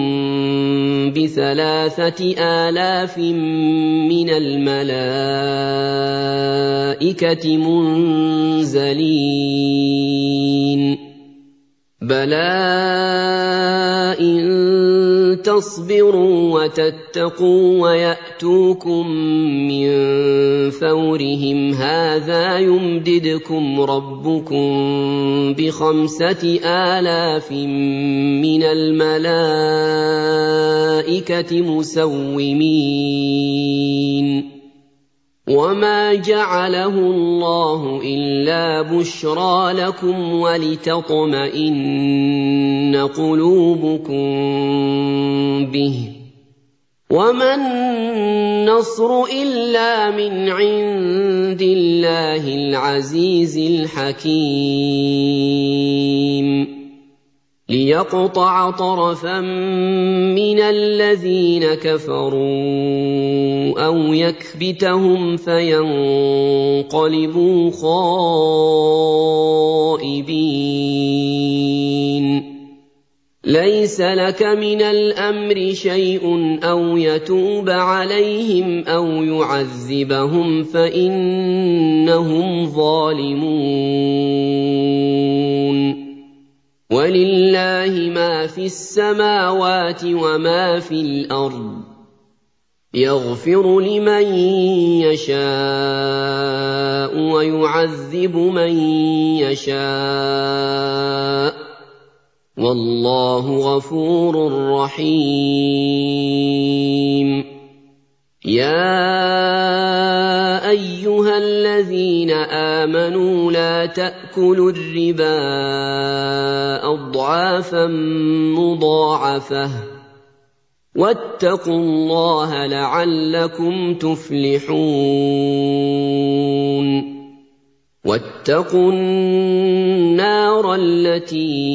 ب3,000 من الملائكة منزلين بلى إن تصبروا وتتقوا ويأتوكم من فورهم هذا يمددكم ربكم ب5,000 من الملائكة مسومين وما جعله الله إلا بشرى لكم ولتطمئن قلوبكم به وما النصر إلا من عند الله العزيز الحكيم ليقطع طرفا من الذين كفروا أو يكبتهم فينقلبوا خائبين ليس لك من الأمر شيء أو يتوب عليهم أو يعذبهم فإنهم ظالمون ولله ما في السماوات وما في الأرض يغفر لمن يشاء ويعذب من يشاء والله غفور رحيم يا أيها الذين آمنوا لا تأكلوا الربا أضعافا مضاعفة واتقوا الله لعلكم تفلحون واتقوا النار التي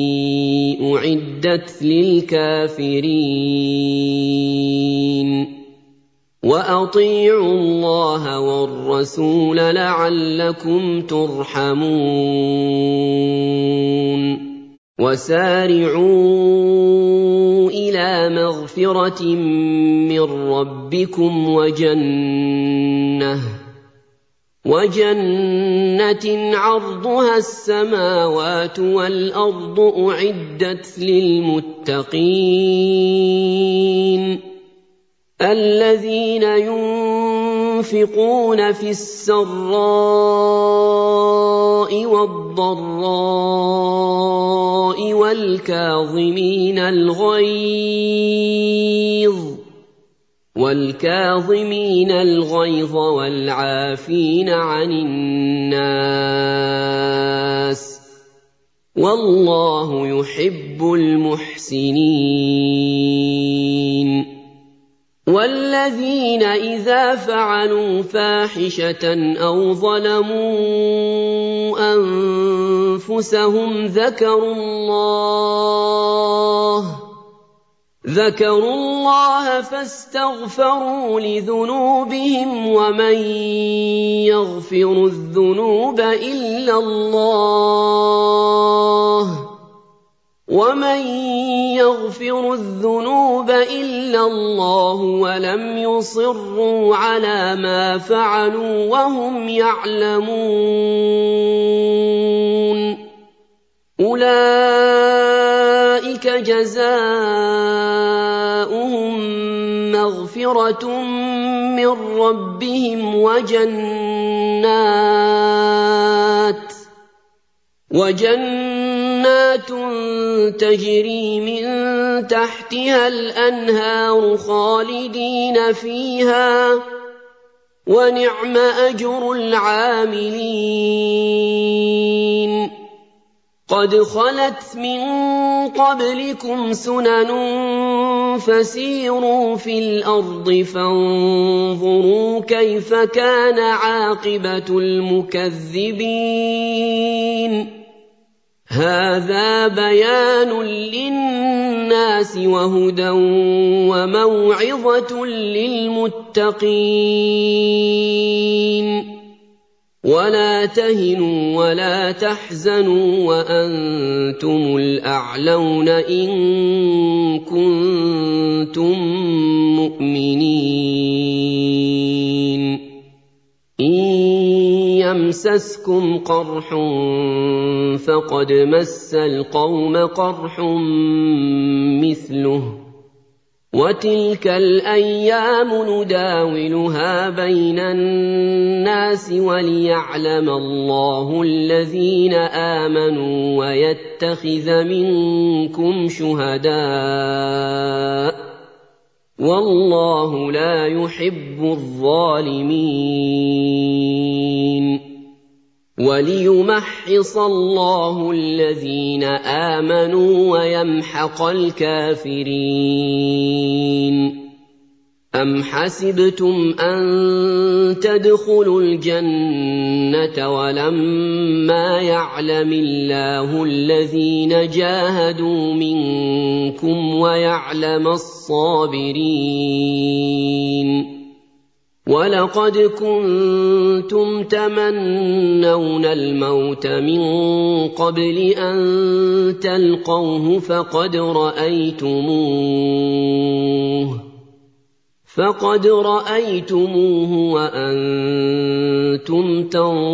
أعدت للكافرين وأطيعوا الله والرسول لعلكم ترحمون وسارعوا إلى مغفرة من ربكم وجنة عرضها السماوات والأرض أعدت للمتقين الذين ينفقون في السراء والضراء والكاظمين الغيظ والعافين عن الناس والله يحب المحسنين والذين إذا فعلوا فاحشة أو ظلموا أنفسهم ذكروا الله فاستغفروا لذنوبهم ومن يغفر الذنوب إلا الله ولم يصروا على ما فعلوا وهم يعلمون أولئك جزاؤهم مغفرة من ربهم وجنات تجري من تحتها الأنهار خالدين فيها ونعم أجر العاملين قد خلت من قبلكم سنن فسيروا في الأرض فانظروا كيف كان عاقبة المكذبين هَٰذَا بَيَانٌ لِّلنَّاسِ وَهُدًى وَمَوْعِظَةٌ لِّلْمُتَّقِينَ وَلَا تَهِنُوا وَلَا تَحْزَنُوا وَأَنتُمُ الْأَعْلَوْنَ إِن كُنتُم مُّؤْمِنِينَ إِن يَمْسَسْكُمْ قَرْحٌ فَقَدْ مَسَّ الْقَوْمَ قَرْحٌ مِّثْلُهُ ۚ وَتِلْكَ الْأَيَّامُ نُدَاوِلُهَا بَيْنَ النَّاسِ وَلِيَعْلَمَ اللَّهُ الَّذِينَ آمَنُوا وَيَتَّخِذَ مِنكُمْ شُهَدَاءَ ۗ وَاللَّهُ لَا يُحِبُّ الظَّالِمِينَ وَلِيُمَحِّصَ اللَّهُ الَّذِينَ آمَنُوا وَيَمْحَقَ الْكَافِرِينَ أَمْ حَسِبْتُمْ أَن تَدْخُلُوا الْجَنَّةَ وَلَمَّا يَعْلَمِ اللَّهُ الَّذِينَ جَاهَدُوا مِنكُمْ وَيَعْلَمَ الصَّابِرِينَ وَلَقَدْ كُنتُمْ تَمَنَّوْنَ الْمَوْتَ مِن قَبْلِ أَن تَلْقَوْهُ فَقَدْ رَأَيْتُمُوهُ وَأَنتُمْ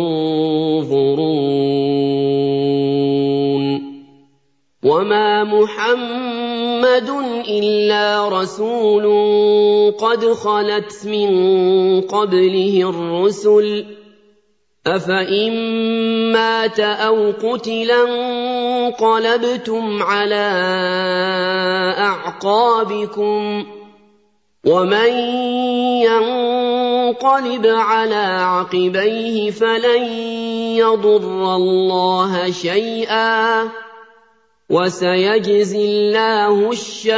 تَنظُرُونَ وَمَا مُحَمَّدٌ إِلَّا رَسُولٌ قَدْ خَلَتْ مِن قَبْلِهِ الرُّسُلُ ۚ أَفَإِن مَّاتَ أَوْ قُتِلَ انقَلَبْتُمْ عَلَىٰ أَعْقَابِكُمْ ۚ وَمَن يَنقَلِبْ عَلَىٰ عَقِبَيْهِ فَلَن يَضُرَّ اللَّهَ شَيْئًا ۗ وَسَيَجْزِي اللَّهُ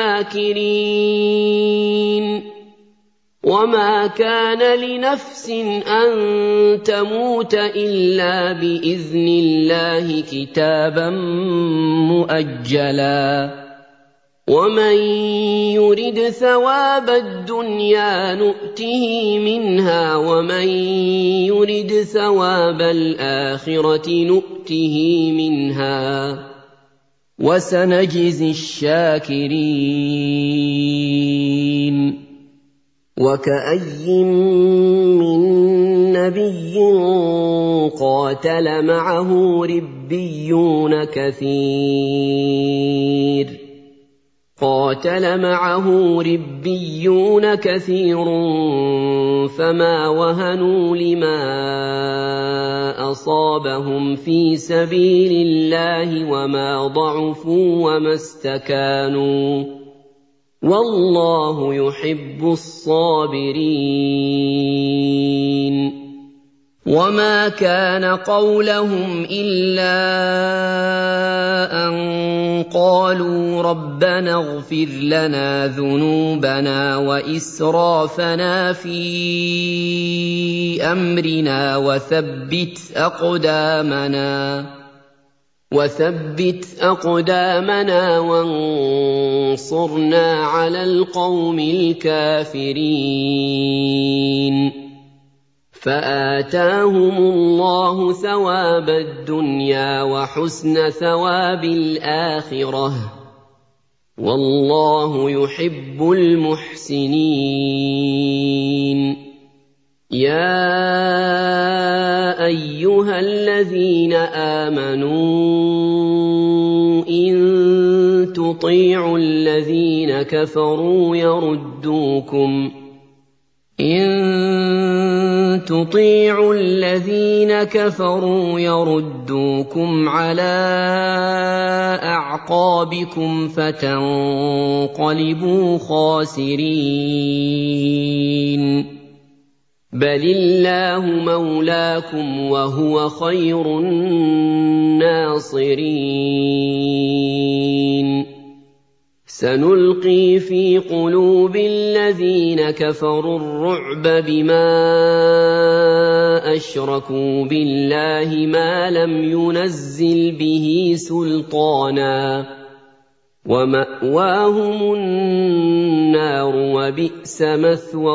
الشَّاكِرِينَ وَمَا كَانَ لِنَفْسٍ أَن تَمُوتَ إِلَّا بِإِذْنِ اللَّهِ كِتَابًا مُّؤَجَّلًا ۗ وَمَن يُرِدْ ثَوَابَ الدُّنْيَا نُؤْتِهِ مِنْهَا وَمَن يُرِدْ ثَوَابَ الْآخِرَةِ نُؤْتِهِ مِنْهَا ۚ وَسَنَجْزِي الشَّاكِرِينَ وَكَأَيِّن مِّن نَّبِيٍّ قَاتَلَ مَعَهُ رِبِّيُّونَ كَثِيرٌ فَمَا وَهَنُوا لِمَا أَصَابَهُمْ فِي سَبِيلِ اللَّهِ وَمَا ضَعُفُوا وَمَا اسْتَكَانُوا ۗ وَاللَّهُ يُحِبُّ الصَّابِرِينَ وَمَا كَانَ قَوْلَهُمْ إِلَّا أَن قَالُوا رَبَّنَا اغْفِرْ لَنَا ذُنُوبَنَا وَإِسْرَافَنَا فِي أَمْرِنَا وَثَبِّتْ أَقْدَامَنَا وَانصُرْنَا عَلَى الْقَوْمِ الْكَافِرِينَ فَآتَاهُمُ اللَّهُ ثَوَابَ الدُّنْيَا وَحُسْنَ ثَوَابِ الْآخِرَةِ ۗ وَاللَّهُ يُحِبُّ الْمُحْسِنِينَ يَا أَيُّهَا الَّذِينَ آمَنُوا إِن تُطِيعُوا الَّذِينَ كَفَرُوا يَرُدُّوكُمْ عَلَىٰ أَعْقَابِكُمْ فَتَنقَلِبُوا خَاسِرِينَ بَلِ اللَّهُ مَوْلَاكُمْ وَهُوَ خَيْرُ النَّاصِرِينَ سَنُلْقِي فِي قُلُوبِ الَّذِينَ كَفَرُوا الرُّعْبَ بِمَا أشركوا بالله ما لم ينزل به سلطانا ومأواهم النار وبئس مثوى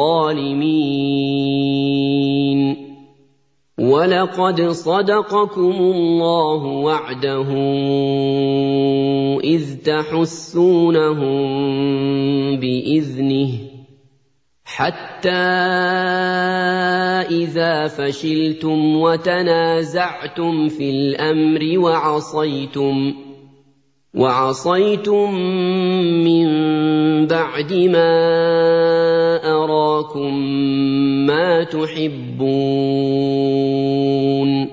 الظالمين ولقد صدقكم الله وعده إذ تحسونهم بإذنه حتى إذا فشلتم وتنازعتم في الأمر وعصيتم من بعد ما أراكم ما تحبون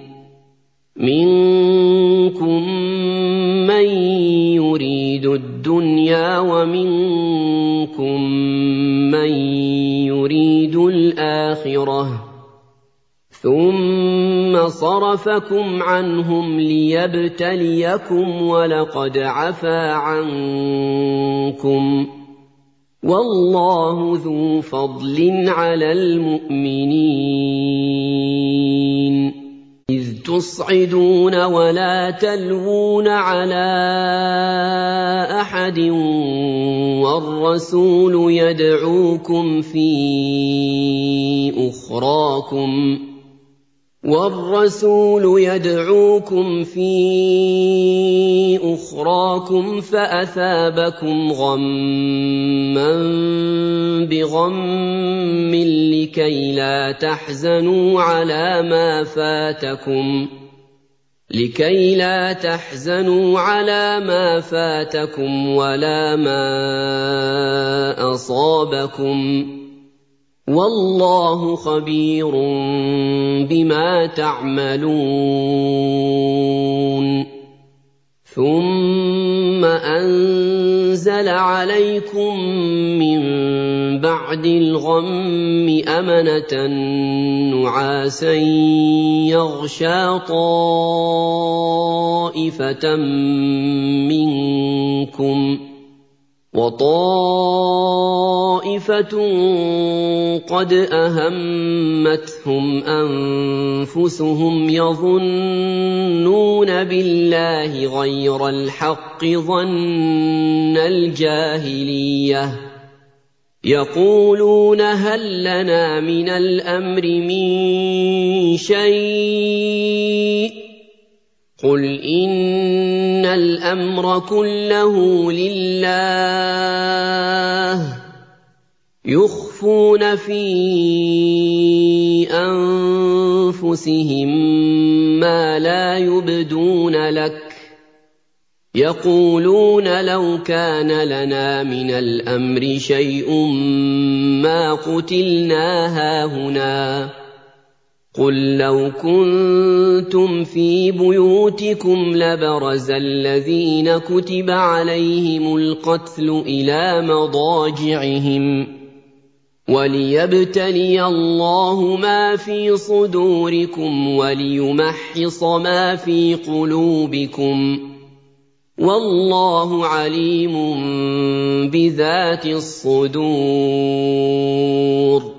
منكم من يريد الدنيا ومنكم من يريد الآخرة ثم صرفكم عنهم ليبتليكم ولقد عفا عنكم والله ذو فضل على المؤمنين إذ تصعدون ولا تلوون على أحد والرسول يدعوكم في أخراكم فأثابكم غما بغم لكي لا تحزنوا على ما فاتكم ولا ما أصابكم والله خبير بما تعملون ثم أنزل عليكم من بعد الغم أمنة نعاسا يغشى طائفة منكم وطائفة قد أهمتهم أنفسهم يظنون بالله غير الحق ظن الجاهلية يقولون هل لنا من الأمر من شيء قل إن الأمر كله لله يخفون في أنفسهم ما لا يبدون لك يقولون لو كان لنا من الأمر شيء ما قتلنا هاهنا قل لو كنتم في بيوتكم لبرز الذين كتب عليهم القتل إلى مضاجعهم وليبتلي الله ما في صدوركم وليمحص ما في قلوبكم والله عليم بذات الصدور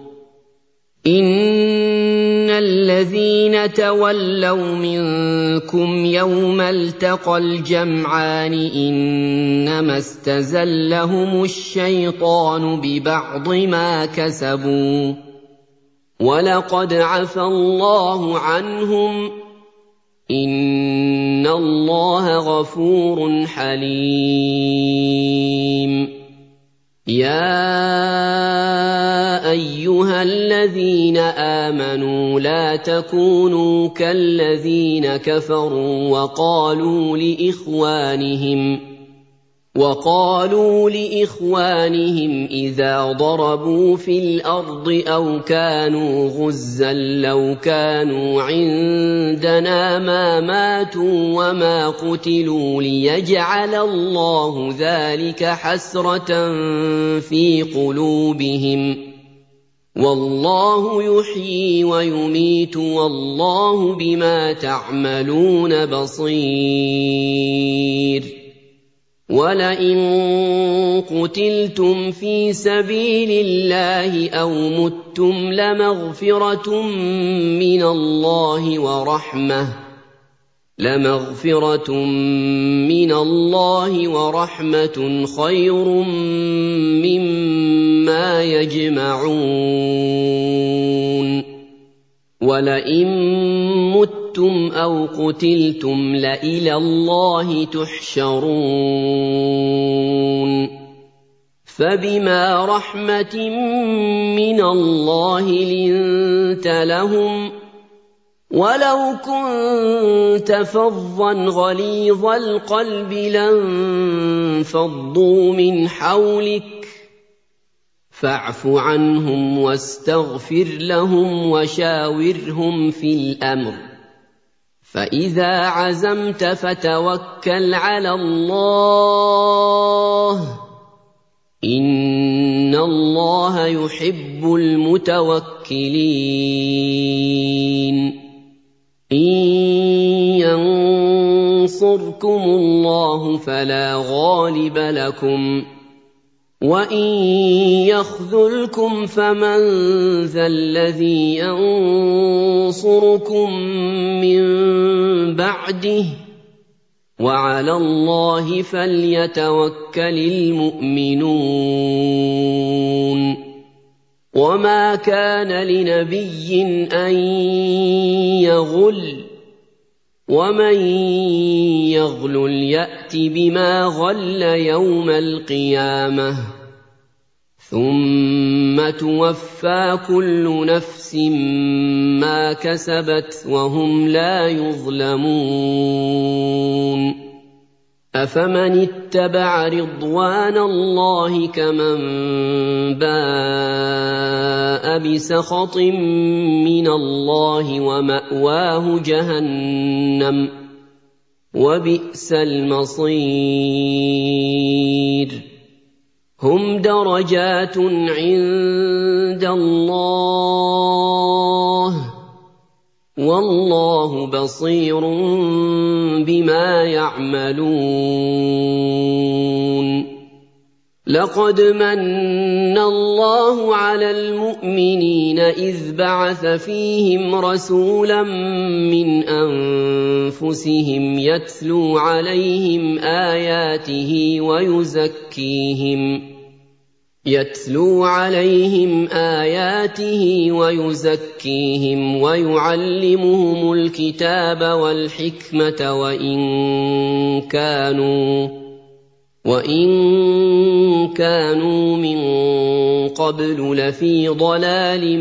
إن الذين تولوا منكم يوم التقى الجمعان إنما استزلهم الشيطان ببعض ما كسبوا ولقد عفى الله عنهم إن الله غفور حليم يا أيها الذين آمنوا لا تكونوا كالذين كفروا وقالوا لإخوانهم إذا ضربوا في الأرض أو كانوا غزا لو كانوا عندنا ما ماتوا وما قتلوا ليجعل الله ذلك حسرة في قلوبهم والله يحيي ويميت والله بما تعملون بصير وَلَئِن قُتِلْتُمْ فِي سَبِيلِ اللَّهِ أَوْ مُتُّمْ لَمَغْفِرَةٌ مِّنَ اللَّهِ وَرَحْمَةٌ خَيْرٌ مِّمَّا يَجْمَعُونَ وَلَئِن مُّتُّمْ أَوْ قُتِلْتُمْ لَإِلَى اللَّهِ تُحْشَرُونَ فَبِمَا رَحْمَةٍ مِّنَ اللَّهِ لِنتَ لَهُمْ وَلَوْ كُنتَ فَظًّا غَلِيظَ الْقَلْبِ لَانفَضُّوا مِنْ حَوْلِكَ فَاعْفُ عَنْهُمْ وَاسْتَغْفِرْ لَهُمْ وَشَاوِرْهُمْ فِي الْأَمْرِ فَإِذَا عَزَمْتَ فَتَوَكَّلْ عَلَى اللَّهِ ۚ إِنَّ اللَّهَ يُحِبُّ الْمُتَوَكِّلِينَ إِن يَنصُرْكُمُ اللَّهُ فَلَا غَالِبَ لَكُمْ وَإِن يَخْذُلْكُمْ فَمَن ذَا الَّذِي يَنصُرُكُم مِّن بَعْدِهِ ۗ وَعَلَى اللَّهِ فَلْيَتَوَكَّلِ الْمُؤْمِنُونَ وَمَا كَانَ لِنَبِيٍّ أَن يَغُلَّ وَمَن يَغْلُلْ يَأْتِ بِمَا غَلَّ يَوْمَ الْقِيَامَةِ ثُمَّ تُوَفَّىٰ كُلُّ نَفْسٍ مَّا كَسَبَتْ وَهُمْ لَا يُظْلَمُونَ أَفَمَنِ اتَّبَعَ رِضْوَانَ اللَّهِ كَمَن بَاءَ بِسَخَطٍ مِّنَ اللَّهِ وَمَأْوَاهُ جَهَنَّمُ ۚ وَبِئْسَ الْمَصِيرُ هُمْ دَرَجَاتٌ عِندَ اللَّهِ ۗ وَاللَّهُ بَصِيرٌ بِمَا يَعْمَلُونَ لَقَدْ مَنَّ اللَّهُ عَلَى الْمُؤْمِنِينَ إِذْ بَعَثَ فِيهِمْ رَسُولًا مِّنْ أَنفُسِهِمْ يَتْلُو عَلَيْهِمْ آيَاتِهِ وَيُزَكِّيهِمْ وَيُعَلِّمُهُمُ الْكِتَابَ وَالْحِكْمَةَ وَإِن كَانُوا مِن قَبْلُ لَفِي ضَلَالٍ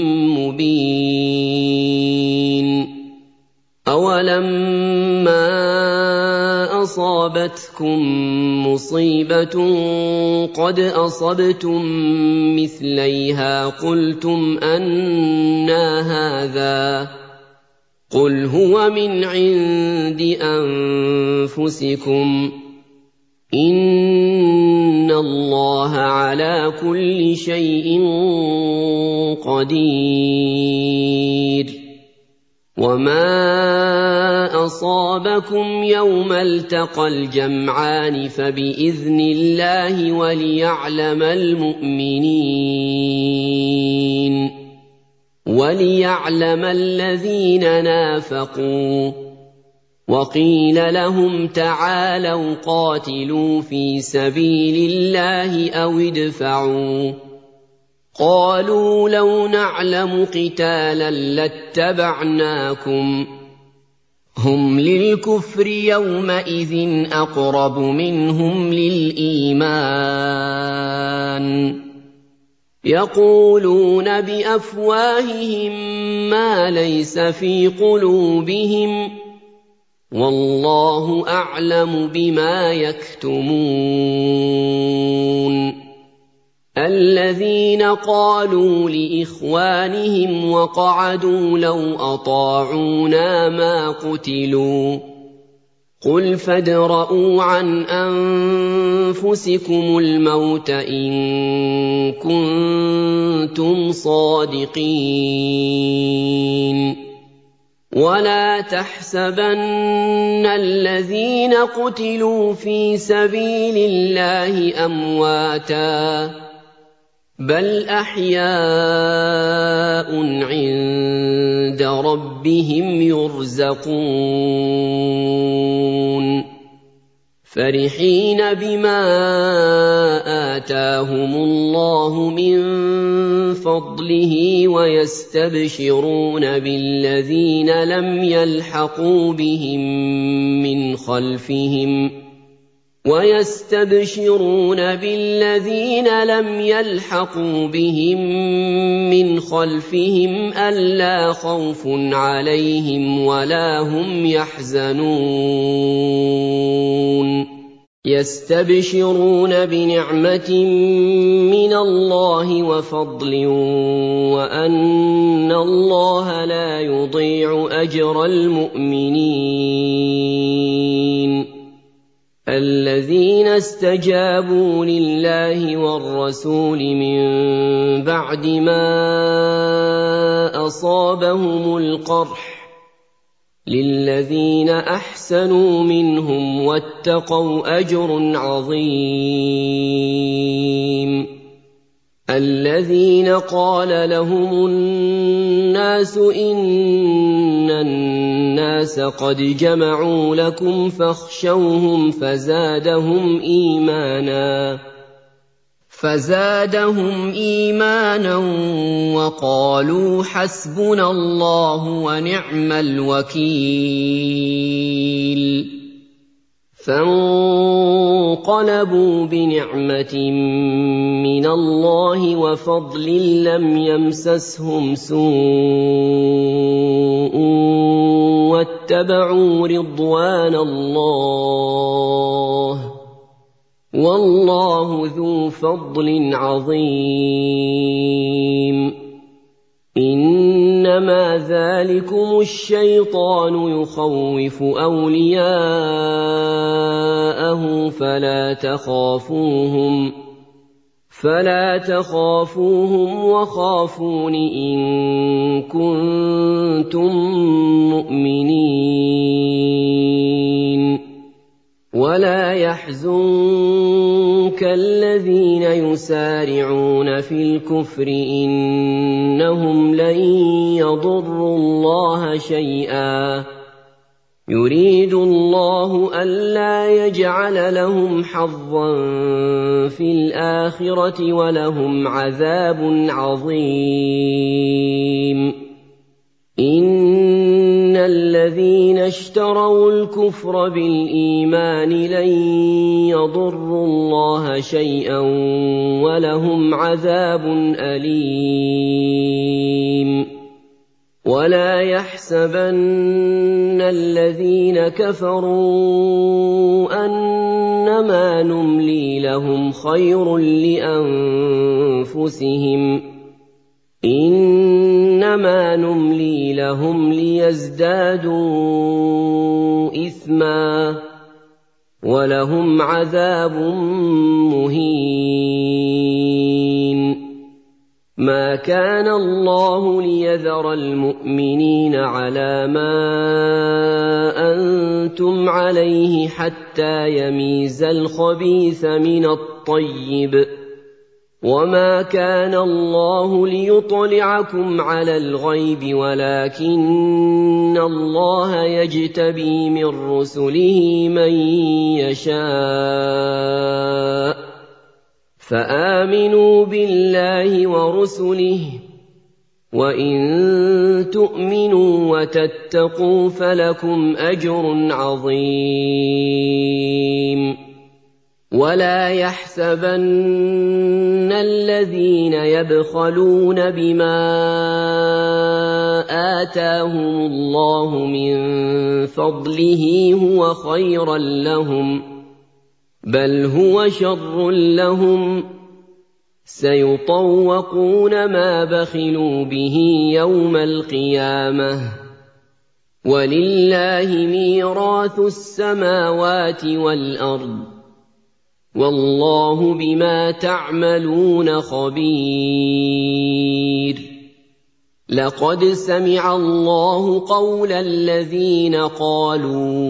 مُّبِينٍ أَوَلَمَّا أَصَابَتْكُم مُّصِيبَةٌ قَدْ أَصَبْتُم مِّثْلَيْهَا قُلْتُمْ أَنَّىٰ هَٰذَا ۖ قُلْ هُوَ مِنْ عِندِ أَنفُسِكُمْ ۗ إِنَّ اللَّهَ عَلَىٰ كُلِّ شَيْءٍ قَدِيرٌ وَمَا أَصَابَكُمْ يَوْمَ الْتَقَى الْجَمْعَانِ فَبِإِذْنِ اللَّهِ وَلِيَعْلَمَ الَّذِينَ نَافَقُوا ۚ وَقِيلَ لَهُمْ تَعَالَوْا قَاتِلُوا فِي سَبِيلِ اللَّهِ أَوِ ادْفَعُوا ۖ قَالُوا لَوْ نَعْلَمُ قِتَالًا لَّاتَّبَعْنَاكُمْ ۗ هُمْ لِلْكُفْرِ يَوْمَئِذٍ أَقْرَبُ مِنْهُمْ لِلْإِيمَانِ يَقُولُونَ بِأَفْوَاهِهِم مَّا لَيْسَ فِي قُلُوبِهِمْ ۗ وَاللَّهُ أَعْلَمُ بِمَا يَكْتُمُونَ الَّذِينَ قَالُوا لِإِخْوَانِهِمْ وَقَعَدُوا لَوْ أَطَاعُونَا مَا قُتِلُوا ۗ قُلْ فَادْرَءُوا عَنْ أَنفُسِكُمُ الْمَوْتَ إِن كُنتُمْ صَادِقِينَ ولا تحسبن الذين قتلوا في سبيل الله أمواتا بل أحياء عند ربهم يرزقون فرحين بما آتاهم الله من فضله ويستبشرون بالذين لم يلحقوا بهم من خلفهم ألا خوف عليهم ولا هم يحزنون يستبشرون بنعمة من الله وفضل وأن الله لا يضيع أجر المؤمنين الذين استجابوا لله والرسول من بعد ما أصابهم القرح للذين أحسنوا منهم واتقوا أجر عظيم الذين قال لهم الناس إن الناس قد جمعوا لكم فاخشوهم فزادهم إيمانا وقالوا حسبنا الله ونعم الوكيل فانقلبوا بنعمة من الله وفضل لم يمسسهم سوء واتبعوا رضوان الله والله ذو فضل عظيم إنما ذلكم الشيطان يخوف أولياءه فلا تخافوهم وخافون إن كنتم مؤمنين ولا يحزنك الذين يسارعون في الكفر إنهم لن يضروا الله شيئا يريد الله ألا يجعل لهم حظا في الآخرة ولهم عذاب عظيم إن الذين اشتروا الكفر بالإيمان لن يضروا الله شيئا ولهم عذاب أليم ولا يحسبن الذين كفروا أنما نملي لهم خير لأنفسهم إنما نملي لهم ليزدادوا إثما ولهم عذاب مهين ما كان الله ليذر المؤمنين على ما أنتم عليه حتى يميز الخبيث من الطيب وما كان الله ليطلعكم على الغيب ولكن الله يجتبي من رسله من يشاء فآمنوا بالله ورسله وإن تؤمنوا وتتقوا فلكم أجر عظيم ولا يحسبن الذين يبخلون بما آتاهم الله من فضله هو خيرا لهم بل هو شر لهم سيطوقون ما بخلوا به يوم القيامة ولله ميراث السماوات والأرض والله بما تعملون خبير لقد سمع الله قول الذين قالوا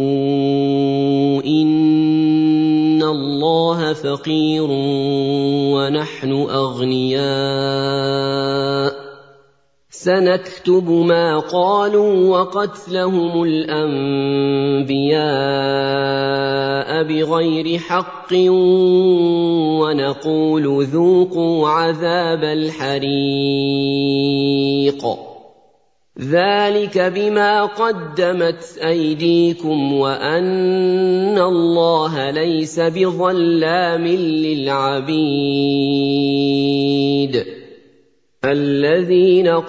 إن الله فقير ونحن أغنياء سنكتب ما قالوا وقتلهم الأنبياء بغير حق ونقول ذوقوا عذاب الحريق ذلك بما قدمت أيديكم وأن الله ليس بظلام للعبيد الذين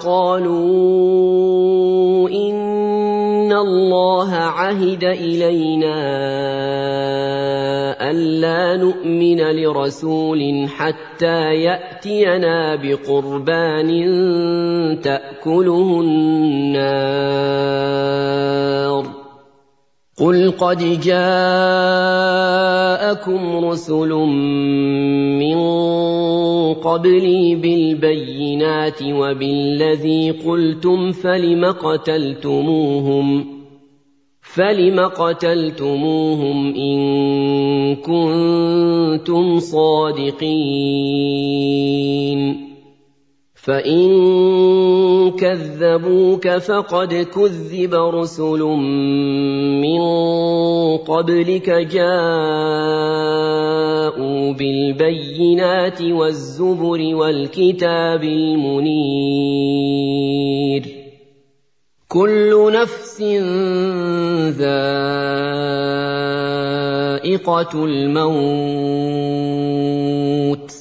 قالوا إن الله عهد إلينا ألا نؤمن لرسول حتى يأتينا بقربان تأكله النار قل قد جاءكم رسل من قبلي بالبينات وبالذي قلتم فلم قتلتموهم إن كنتم صادقين فإن كذبوك فقد كذب رسل من قبلك جاءوا بالبينات والزبر والكتاب المنير كل نفس ذائقة الموت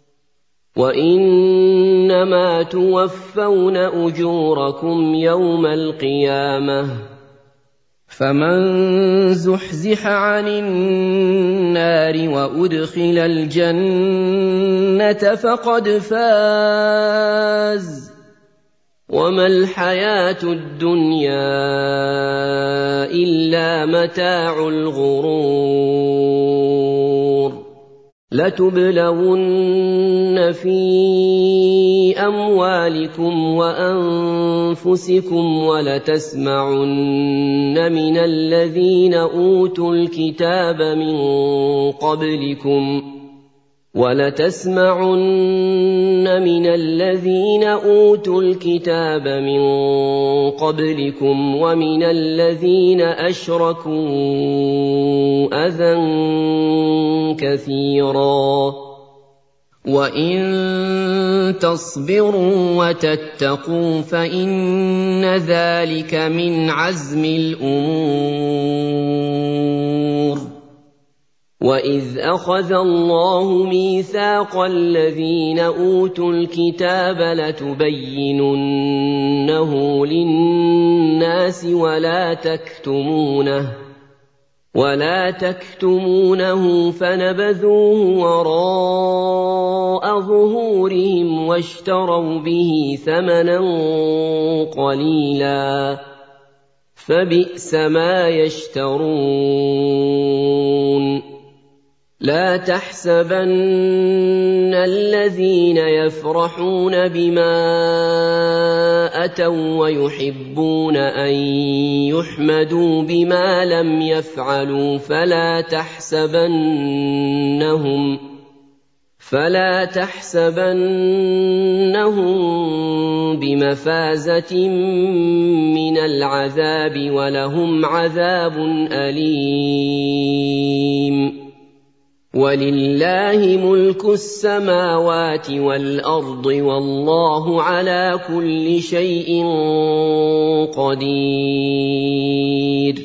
وإنما توفون أجوركم يوم القيامة فمن زحزح عن النار وأدخل الجنة فقد فاز وما الحياة الدنيا إلا متاع الغرور لتبلون في أموالكم وأنفسكم ولتسمعن من الذين أوتوا الكتاب من قبلكم ومن الذين أشركوا أذى كثيرا وإن تصبروا وتتقوا فإن ذلك من عزم الأمور وإذ أخذ الله ميثاق الذين أوتوا الكتاب لتبيننه للناس ولا تكتمونه فنبذوه وراء ظهورهم واشتروا به ثمنا قليلا فبئس ما يشترون لا تحسبن الذين يفرحون بما أتوا ويحبون أن يحمدوا بما لم يفعلوا فلا تحسبنهم بمفازة من العذاب ولهم عذاب أليم ولله ملك السماوات والأرض والله على كل شيء قدير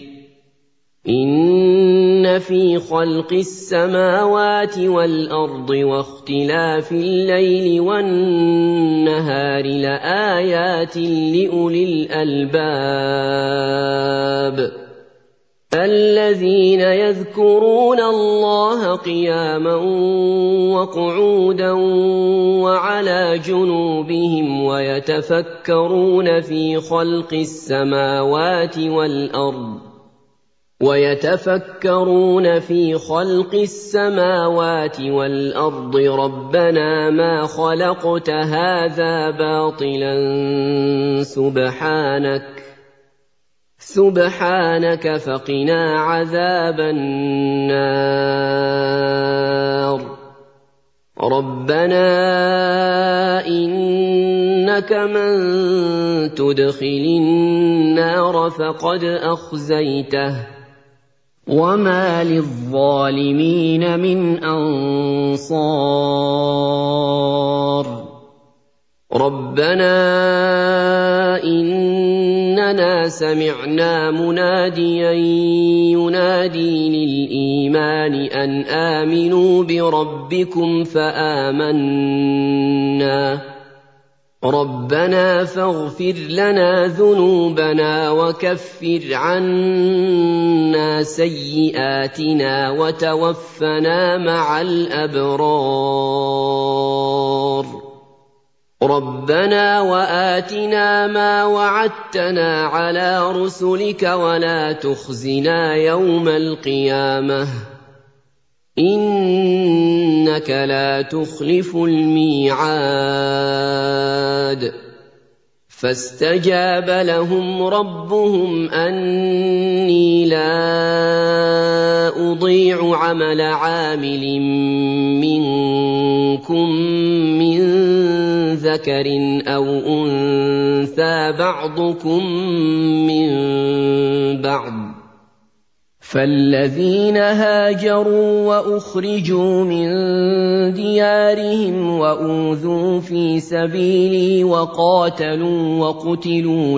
إن في خلق السماوات والأرض واختلاف الليل والنهار لآيات لأولي الألباب الذين يذكرون الله قياما وقعودا وعلى جنوبهم ويتفكرون في خلق السماوات والأرض وَيَتَفَكَّرُونَ فِي خَلْقِ السَّمَاوَاتِ وَالْأَرْضِ رَبَّنَا مَا خَلَقْتَ هَٰذَا بَاطِلًا سُبْحَانَكَ فَقِنَا عَذَابَ النَّارِ رَبَّنَا إِنَّكَ مَن تُدْخِلِ النَّارَ فَقَدْ أَخْزَيْتَهُ وَمَا لِلظَّالِمِينَ مِنْ أَنصَارٍ رَبَّنَا إِنَّنَا سَمِعْنَا مُنَادِيًا يُنَادِي لِلْإِيمَانِ أَنْ آمِنُوا بِرَبِّكُمْ فَآمَنَّا رَبَّنَا فَاغْفِرْ لَنَا ذُنُوبَنَا وَكَفِّرْ عَنَّا سَيِّئَاتِنَا وَتَوَفَّنَا مَعَ الْأَبْرَارِ رَبَّنَا وَآتِنَا مَا وَعَدتَّنَا عَلَىٰ رُسُلِكَ وَلَا تُخْزِنَا يَوْمَ الْقِيَامَةِ إِنَّكَ لَا تُخْلِفُ الْمِيعَادَ فَاسْتَجَابَ لَهُمْ رَبُّهُمْ أَنِّي لَا أُضِيعُ عَمَلَ عَامِلٍ مِّنكُم مِّن ذَكَرٍ أَوْ أُنثَىٰ بَعْضُكُم مِّن بَعْضٍ فَالَّذِينَ هَاجَرُوا وَأُخْرِجُوا مِن دِيَارِهِمْ وَأُوذُوا فِي سَبِيلِي وَقَاتَلُوا وَقُتِلُوا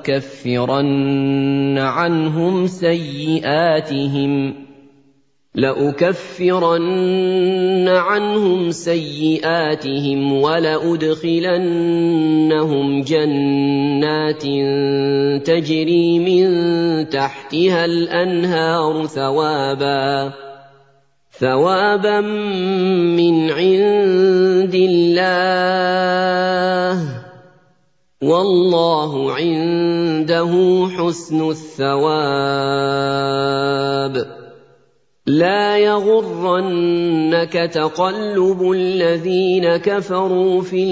لَأُكَفِّرَنَّ عَنْهُمْ سَيِّئَاتِهِمْ وَلَأُدْخِلَنَّهُمْ جَنَّاتٍ تَجْرِي مِن تَحْتِهَا الْأَنْهَارُ ثَوَابًا مِّنْ عِندِ اللَّهِ ۗ وَاللَّهُ عِندَهُ حُسْنُ الثَّوَابِ لَا يَغُرَّنَّكَ تَقَلُّبُ الَّذِينَ كَفَرُوا فِي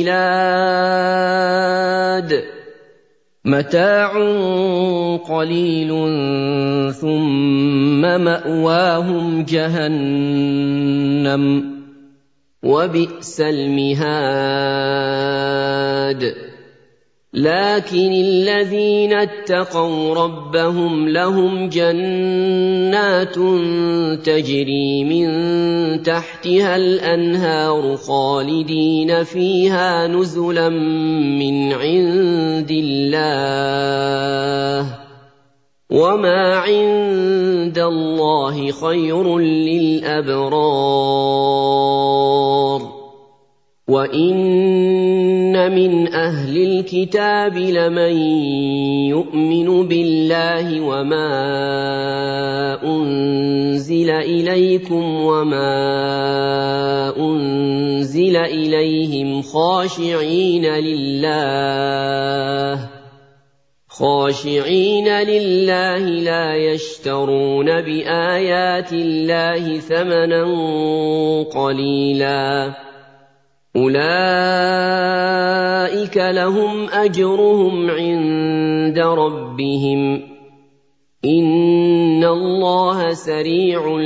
الْبِلَادِ مَتَاعٌ قَلِيلٌ ثُمَّ مَأْوَاهُمْ جَهَنَّمُ وَبِئْسَ الْمِهَادُ لكن الذين اتقوا ربهم لهم جنات تجري من تحتها الأنهار خالدين فيها نزلا من عند الله وما عند الله خير للأبرار وَإِنَّ مِنْ أَهْلِ الْكِتَابِ لَمَن يُؤْمِنُ بِاللَّهِ وَمَا أُنزِلَ إِلَيْكُمْ وَمَا أُنزِلَ إِلَيْهِمْ خَاشِعِينَ لِلَّهِ لَا يَشْتَرُونَ بِآيَاتِ اللَّهِ ثَمَنًا قَلِيلًا أُولَٰئِكَ لَهُمْ أَجْرُهُمْ عِندَ رَبِّهِمْ ۗ إِنَّ اللَّهَ سَرِيعُ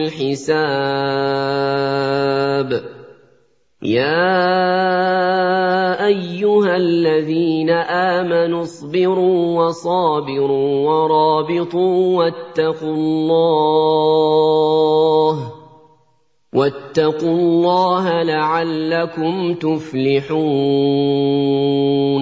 الْحِسَابِ يَا أَيُّهَا الَّذِينَ آمَنُوا اصْبِرُوا وَصَابِرُوا وَرَابِطُوا وَاتَّقُوا اللَّهَ لَعَلَّكُمْ تُفْلِحُونَ